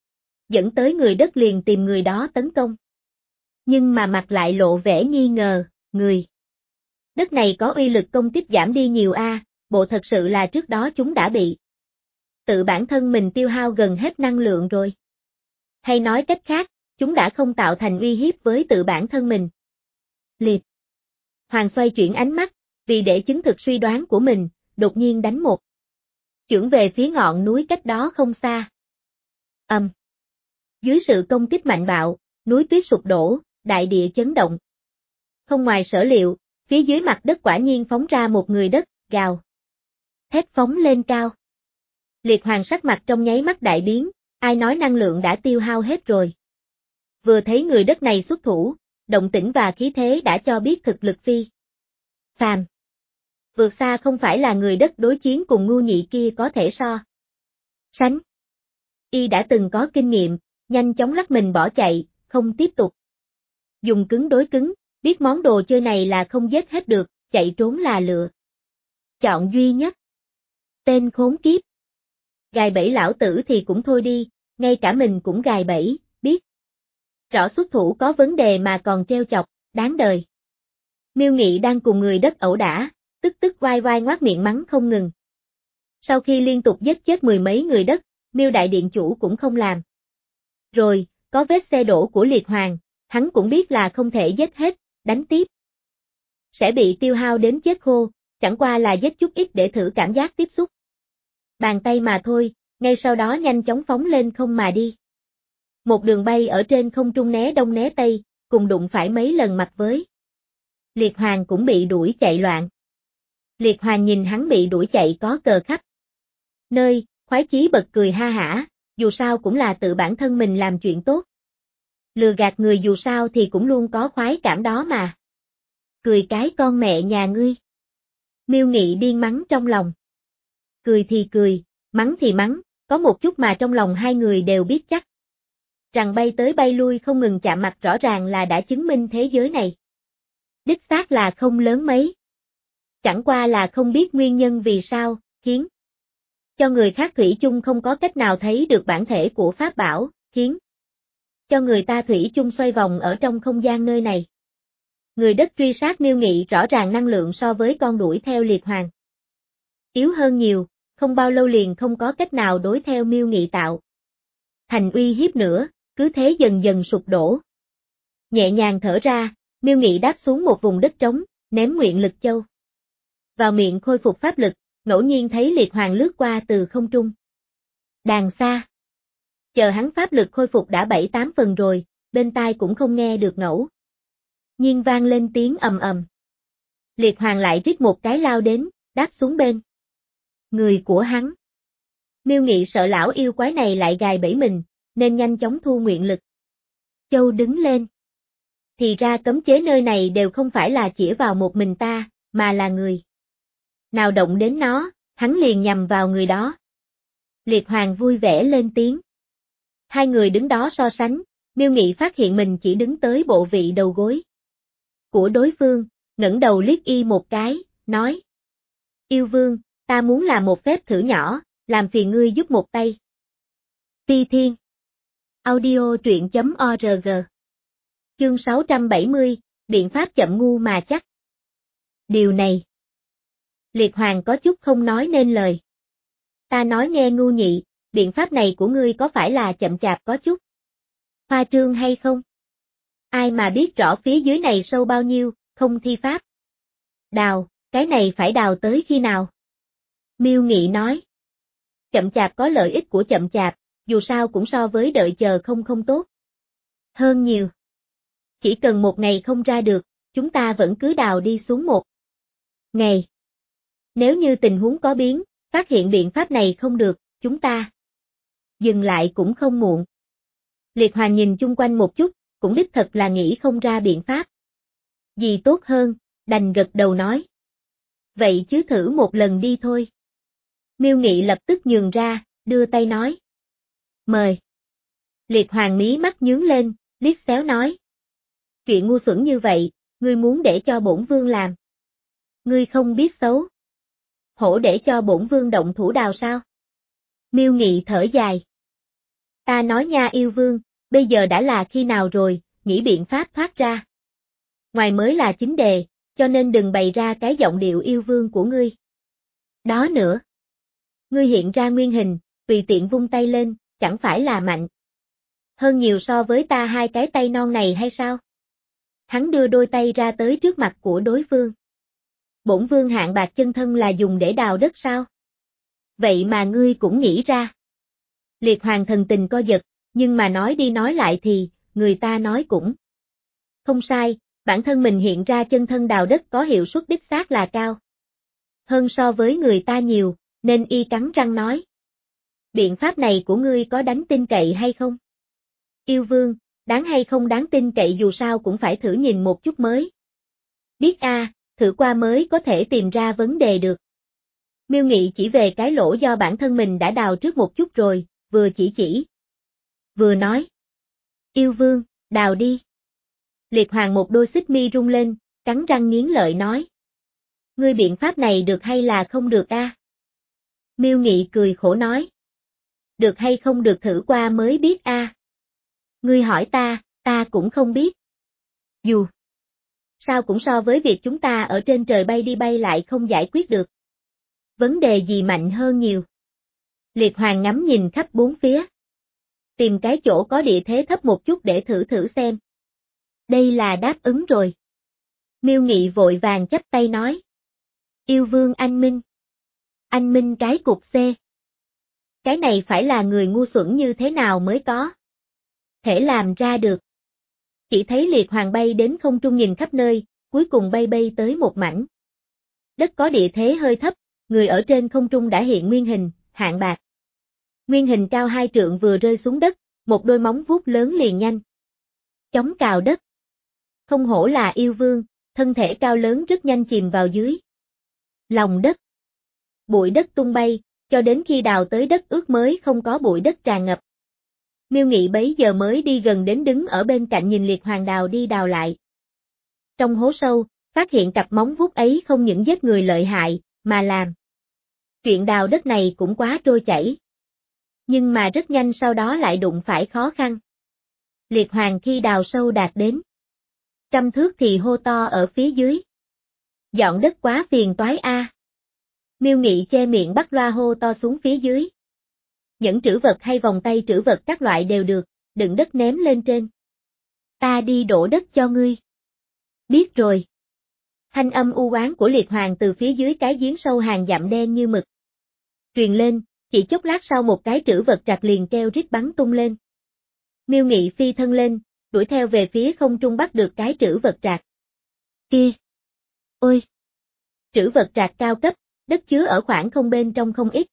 dẫn tới người đất liền tìm người đó tấn công. Nhưng mà mặt lại lộ vẻ nghi ngờ, người Đất này có uy lực công kích giảm đi nhiều a, bộ thật sự là trước đó chúng đã bị. Tự bản thân mình tiêu hao gần hết năng lượng rồi. Hay nói cách khác, chúng đã không tạo thành uy hiếp với tự bản thân mình. Liệt. Hoàng xoay chuyển ánh mắt, vì để chứng thực suy đoán của mình, đột nhiên đánh một chưởng về phía ngọn núi cách đó không xa. Ầm. Um. Dưới sự công kích mạnh bạo, núi tuyết sụp đổ, đại địa chấn động. Không ngoài sở liệu, phía dưới mặt đất quả nhiên phóng ra một người đất, gào. Thét phóng lên cao. Liệt Hoàng sắc mặt trong nháy mắt đại biến, ai nói năng lượng đã tiêu hao hết rồi. Vừa thấy người đất này xuất thủ, động tĩnh và khí thế đã cho biết thực lực phi phàm. Vượt xa không phải là người đất đối chiến cùng ngu nhị kia có thể so sánh. Y đã từng có kinh nghiệm, nhanh chóng lắc mình bỏ chạy, không tiếp tục dùng cứng đối cứng, biết món đồ chơi này là không giết hết được, chạy trốn là lựa chọn duy nhất. Tên khốn kiếp. Gài bẫy lão tử thì cũng thôi đi, ngay cả mình cũng gài bẫy, biết rõ xuất thủ có vấn đề mà còn treo chọc, đáng đời. Miêu Nghị đang cùng người đất ẩu đả, tức tức vai vai ngoác miệng mắng không ngừng. Sau khi liên tục giết chết mười mấy người đất, Miêu đại điện chủ cũng không làm. Rồi, có vết xe đổ của Liệt Hoàng, hắn cũng biết là không thể giết hết, đánh tiếp sẽ bị tiêu hao đến chết khô, chẳng qua là giết chút ít để thử cảm giác tiếp xúc bàn tay mà thôi, ngay sau đó nhanh chóng phóng lên không mà đi. Một đường bay ở trên không trung né đông né tây, cùng đụng phải mấy lần mặt với Liệt Hoàng cũng bị đuổi chạy loạn. Liệt Hoàng nhìn hắn bị đuổi chạy có cờ khắp nơi, khoái chí bật cười ha hả, dù sao cũng là tự bản thân mình làm chuyện tốt. Lừa gạt người dù sao thì cũng luôn có khoái cảm đó mà. Cười cái con mẹ nhà ngươi. Miêu Nghị điên mắng trong lòng. Cười thì cười, mắng thì mắng, có một chút mà trong lòng hai người đều biết chắc. Rằng bay tới bay lui không ngừng chạm mặt rõ ràng là đã chứng minh thế giới này. Đích xác là không lớn mấy. Chẳng qua là không biết nguyên nhân vì sao, khiến cho người khác thủy chung không có cách nào thấy được bản thể của pháp bảo, khiến cho người ta thủy chung xoay vòng ở trong không gian nơi này. Người đất truy sát Miêu Nghị rõ ràng năng lượng so với con đuổi theo Liệt Hoàng yếu hơn nhiều, không bao lâu liền không có cách nào đối theo Miêu Nghị tạo thành uy hiếp nữa, cứ thế dần dần sụp đổ. Nhẹ nhàng thở ra, Miêu Nghị đáp xuống một vùng đất trống, ném nguyện lực châu vào miệng khôi phục pháp lực, ngẫu nhiên thấy Liệt Hoàng lướt qua từ không trung. Đàng xa. Chờ hắn pháp lực khôi phục đã bảy tám phần rồi, bên tai cũng không nghe được ngẫu nhiên vang lên tiếng ầm ầm. Liệt Hoàng lại rít một cái lao đến, đáp xuống bên người của hắn. Miêu Nghị sợ lão yêu quái này lại gài bẫy mình, nên nhanh chóng thu nguyện lực châu đứng lên. Thì ra cấm chế nơi này đều không phải là chỉ vào một mình ta, mà là người nào động đến nó, hắn liền nhằm vào người đó. Liệt Hoàng vui vẻ lên tiếng. Hai người đứng đó so sánh, Miêu Nghị phát hiện mình chỉ đứng tới bộ vị đầu gối của đối phương, ngẩng đầu liếc y một cái, nói. Yêu vương, ta muốn làm một phép thử nhỏ, làm phiền ngươi giúp một tay. Phi Thiên. Audio truyện chấm org. Chương sáu trăm bảy mươi, biện pháp chậm ngu mà chắc. Điều này. Liệt Hoàng có chút không nói nên lời. Ta nói nghe ngu nhị, biện pháp này của ngươi có phải là chậm chạp có chút hoa trương hay không? Ai mà biết rõ phía dưới này sâu bao nhiêu, không thi pháp. Đào, cái này phải đào tới khi nào? Miêu Nghị nói. Chậm chạp có lợi ích của chậm chạp, dù sao cũng so với đợi chờ không không tốt hơn nhiều. Chỉ cần một ngày không ra được, chúng ta vẫn cứ đào đi xuống một ngày. Nếu như tình huống có biến, phát hiện biện pháp này không được, chúng ta dừng lại cũng không muộn. Liệt Hoàng nhìn chung quanh một chút, cũng đích thật là nghĩ không ra biện pháp gì tốt hơn, đành gật đầu nói. Vậy chứ thử một lần đi thôi. Miêu Nghị lập tức nhường ra, đưa tay nói. Mời. Liệt Hoàng mí mắt nhướng lên, liếc xéo nói. Chuyện ngu xuẩn như vậy, ngươi muốn để cho bổn vương làm. Ngươi không biết xấu. Hổ để cho bổn vương động thủ đào sao? Miêu Nghị thở dài. Ta nói nha yêu vương, bây giờ đã là khi nào rồi, nghĩ biện pháp thoát ra. Ngoài mới là chính đề, cho nên đừng bày ra cái giọng điệu yêu vương của ngươi. Đó nữa. Ngươi hiện ra nguyên hình, tùy tiện vung tay lên, chẳng phải là mạnh hơn nhiều so với ta hai cái tay non này hay sao? Hắn đưa đôi tay ra tới trước mặt của đối phương. Bổn vương Hạng Bạc chân thân là dùng để đào đất sao? Vậy mà ngươi cũng nghĩ ra. Liệt Hoàng thần tình co giật, nhưng mà nói đi nói lại thì, người ta nói cũng không sai, bản thân mình hiện ra chân thân đào đất có hiệu suất đích xác là cao hơn so với người ta nhiều, nên y cắn răng nói. Biện pháp này của ngươi có đáng tin cậy hay không? Yêu vương, đáng hay không đáng tin cậy dù sao cũng phải thử nhìn một chút mới. Biết a, à, thử qua mới có thể tìm ra vấn đề được. Miêu Nghị chỉ về cái lỗ do bản thân mình đã đào trước một chút rồi, vừa chỉ chỉ. Vừa nói. Yêu vương, đào đi. Liệt Hoàng một đôi xích mi rung lên, cắn răng nghiến lợi nói. Ngươi biện pháp này được hay là không được a? À? Miêu Nghị cười khổ nói. Được hay không được thử qua mới biết a. À? Ngươi hỏi ta, ta cũng không biết. Dù sao cũng so với việc chúng ta ở trên trời bay đi bay lại không giải quyết được. Vấn đề gì mạnh hơn nhiều. Liệt Hoàng ngắm nhìn khắp bốn phía. Tìm cái chỗ có địa thế thấp một chút để thử thử xem. Đây là đáp ứng rồi. Miêu Nghị vội vàng chắp tay nói. Yêu vương anh minh. Anh minh cái cục C. Cái này phải là người ngu xuẩn như thế nào mới có thể làm ra được. Chỉ thấy Liệt Hoàng bay đến không trung nhìn khắp nơi, cuối cùng bay bay tới một mảnh. Đất có địa thế hơi thấp, người ở trên không trung đã hiện nguyên hình, Hạng Bạc. Nguyên hình cao hai trượng vừa rơi xuống đất, một đôi móng vuốt lớn liền nhanh chóng cào đất. Không hổ là yêu vương, thân thể cao lớn rất nhanh chìm vào dưới lòng đất. Bụi đất tung bay, cho đến khi đào tới đất ướt mới không có bụi đất tràn ngập. Miêu Nghị bấy giờ mới đi gần đến đứng ở bên cạnh nhìn Liệt Hoàng đào đi đào lại. Trong hố sâu, phát hiện cặp móng vuốt ấy không những giết người lợi hại, mà làm chuyện đào đất này cũng quá trôi chảy. Nhưng mà rất nhanh sau đó lại đụng phải khó khăn. Liệt Hoàng khi đào sâu đạt đến trăm thước thì hô to ở phía dưới. Dọn đất quá phiền toái a. À. Miêu Nghị che miệng bắt loa hô to xuống phía dưới. Những trữ vật hay vòng tay trữ vật các loại đều được, đựng đất ném lên trên. Ta đi đổ đất cho ngươi. Biết rồi. Thanh âm u oán của Liệt Hoàng từ phía dưới cái giếng sâu hàng dặm đen như mực truyền lên, chỉ chốc lát sau một cái trữ vật trạc liền kêu rít bắn tung lên. Miêu Nghị phi thân lên, đuổi theo về phía không trung bắt được cái trữ vật trạc. Kia! Ôi! Trữ vật trạc cao cấp, đất chứa ở khoảng không bên trong không ít.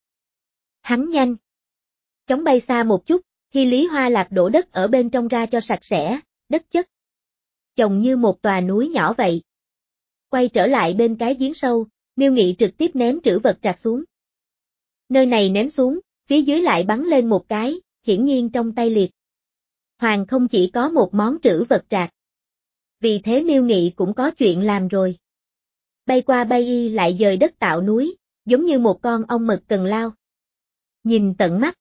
Hắn nhanh chóng bay xa một chút, khi Lý Hoa Lạc đổ đất ở bên trong ra cho sạch sẽ, đất chất chồng như một tòa núi nhỏ vậy. Quay trở lại bên cái giếng sâu, Miêu Nghị trực tiếp ném trữ vật trạc xuống. Nơi này ném xuống, phía dưới lại bắn lên một cái, hiển nhiên trong tay Liệt Hoàng không chỉ có một món trữ vật trạc. Vì thế Miêu Nghị cũng có chuyện làm rồi. Bay qua bay y lại dời đất tạo núi, giống như một con ong mật cần lao. Nhìn tận mắt.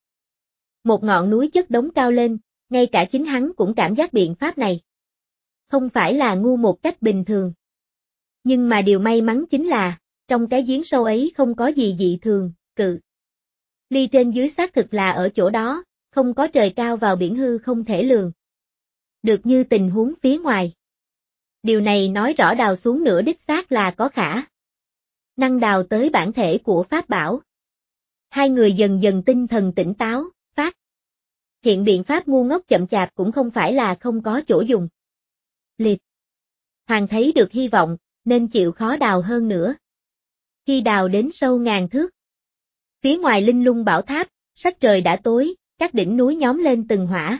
Một ngọn núi chất đống cao lên, ngay cả chính hắn cũng cảm giác biện pháp này không phải là ngu một cách bình thường. Nhưng mà điều may mắn chính là, trong cái giếng sâu ấy không có gì dị thường, cự ly trên dưới xác thực là ở chỗ đó, không có trời cao vào biển hư không thể lường được như tình huống phía ngoài. Điều này nói rõ đào xuống nửa đích xác là có khả năng đào tới bản thể của pháp bảo. Hai người dần dần tinh thần tỉnh táo, phát hiện biện pháp ngu ngốc chậm chạp cũng không phải là không có chỗ dùng. Liệt Hoàng thấy được hy vọng, nên chịu khó đào hơn nữa. Khi đào đến sâu ngàn thước, phía ngoài linh lung bảo tháp, sắc trời đã tối, các đỉnh núi nhóm lên từng hỏa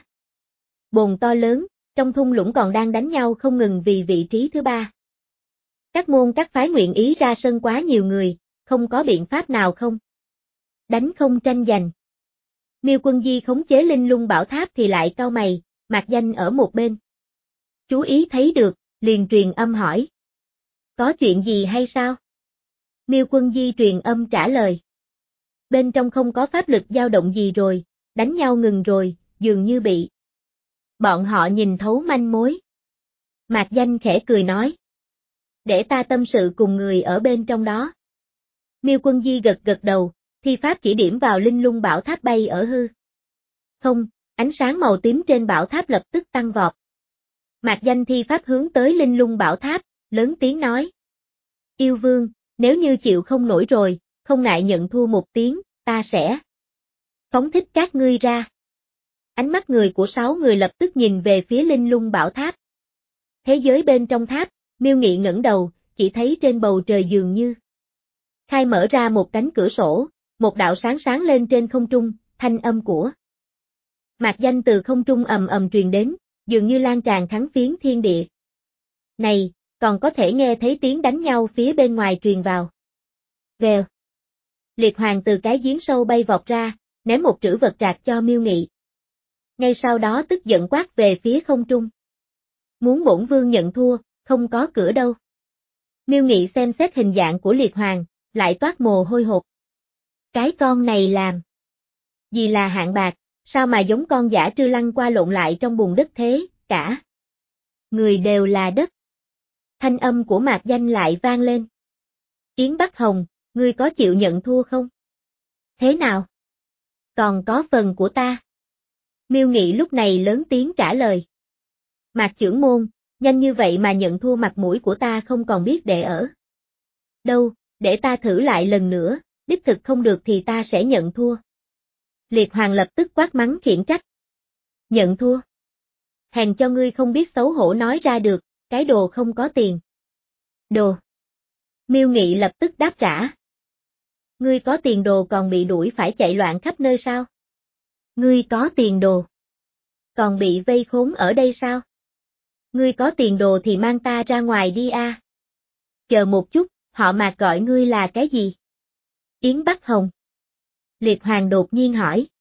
bồn to lớn, trong thung lũng còn đang đánh nhau không ngừng vì vị trí thứ ba. Các môn các phái nguyện ý ra sân quá nhiều người, không có biện pháp nào không đánh không tranh giành. Miêu Quân Di khống chế linh lung bảo tháp thì lại cau mày, Mạc Danh ở một bên chú ý thấy được, liền truyền âm hỏi. Có chuyện gì hay sao? Miêu Quân Di truyền âm trả lời. Bên trong không có pháp lực dao động gì rồi, đánh nhau ngừng rồi, dường như bị bọn họ nhìn thấu manh mối. Mạc Danh khẽ cười nói. Để ta tâm sự cùng người ở bên trong đó. Miêu Quân Di gật gật đầu, thi pháp chỉ điểm vào linh lung bảo tháp bay ở hư. Không, ánh sáng màu tím trên bảo tháp lập tức tăng vọt. Mạc Danh thi pháp hướng tới linh lung bảo tháp, lớn tiếng nói. Yêu vương, nếu như chịu không nổi rồi, không ngại nhận thua một tiếng, ta sẽ phóng thích các ngươi ra. Ánh mắt người của sáu người lập tức nhìn về phía linh lung bảo tháp. Thế giới bên trong tháp, Miêu Nghị ngẩng đầu, chỉ thấy trên bầu trời dường như khai mở ra một cánh cửa sổ, một đạo sáng sáng lên trên không trung, thanh âm của Mạc Danh từ không trung ầm ầm truyền đến, dường như lan tràn thắng phiến thiên địa. Này, còn có thể nghe thấy tiếng đánh nhau phía bên ngoài truyền vào. Vèo. Liệt Hoàng từ cái giếng sâu bay vọt ra, ném một trữ vật trạc cho Miêu Nghị. Ngay sau đó tức giận quát về phía không trung. Muốn bổn vương nhận thua, không có cửa đâu. Miêu Nghị xem xét hình dạng của Liệt Hoàng, lại toát mồ hôi hột. Cái con này làm gì là hạng bạc, sao mà giống con dã trư lăn qua lộn lại trong bùn đất thế, cả người đều là đất. Thanh âm của Mạc Danh lại vang lên. Yến Bắc Hồng, ngươi có chịu nhận thua không? Thế nào? Còn có phần của ta. Miêu Nghị lúc này lớn tiếng trả lời. Mạc Chưởng Môn, nhanh như vậy mà nhận thua, mặt mũi của ta không còn biết để ở đâu, để ta thử lại lần nữa, đích thực không được thì ta sẽ nhận thua. Liệt Hoàng lập tức quát mắng khiển trách. Nhận thua? Hèn cho ngươi không biết xấu hổ nói ra được, cái đồ không có tiền. Đồ. Miêu Nghị lập tức đáp trả. Ngươi có tiền đồ còn bị đuổi phải chạy loạn khắp nơi sao? Ngươi có tiền đồ còn bị vây khốn ở đây sao? Ngươi có tiền đồ thì mang ta ra ngoài đi a. Chờ một chút, họ Mạc gọi ngươi là cái gì? Yến Bắc Hồng. Liệt Hoàng đột nhiên hỏi.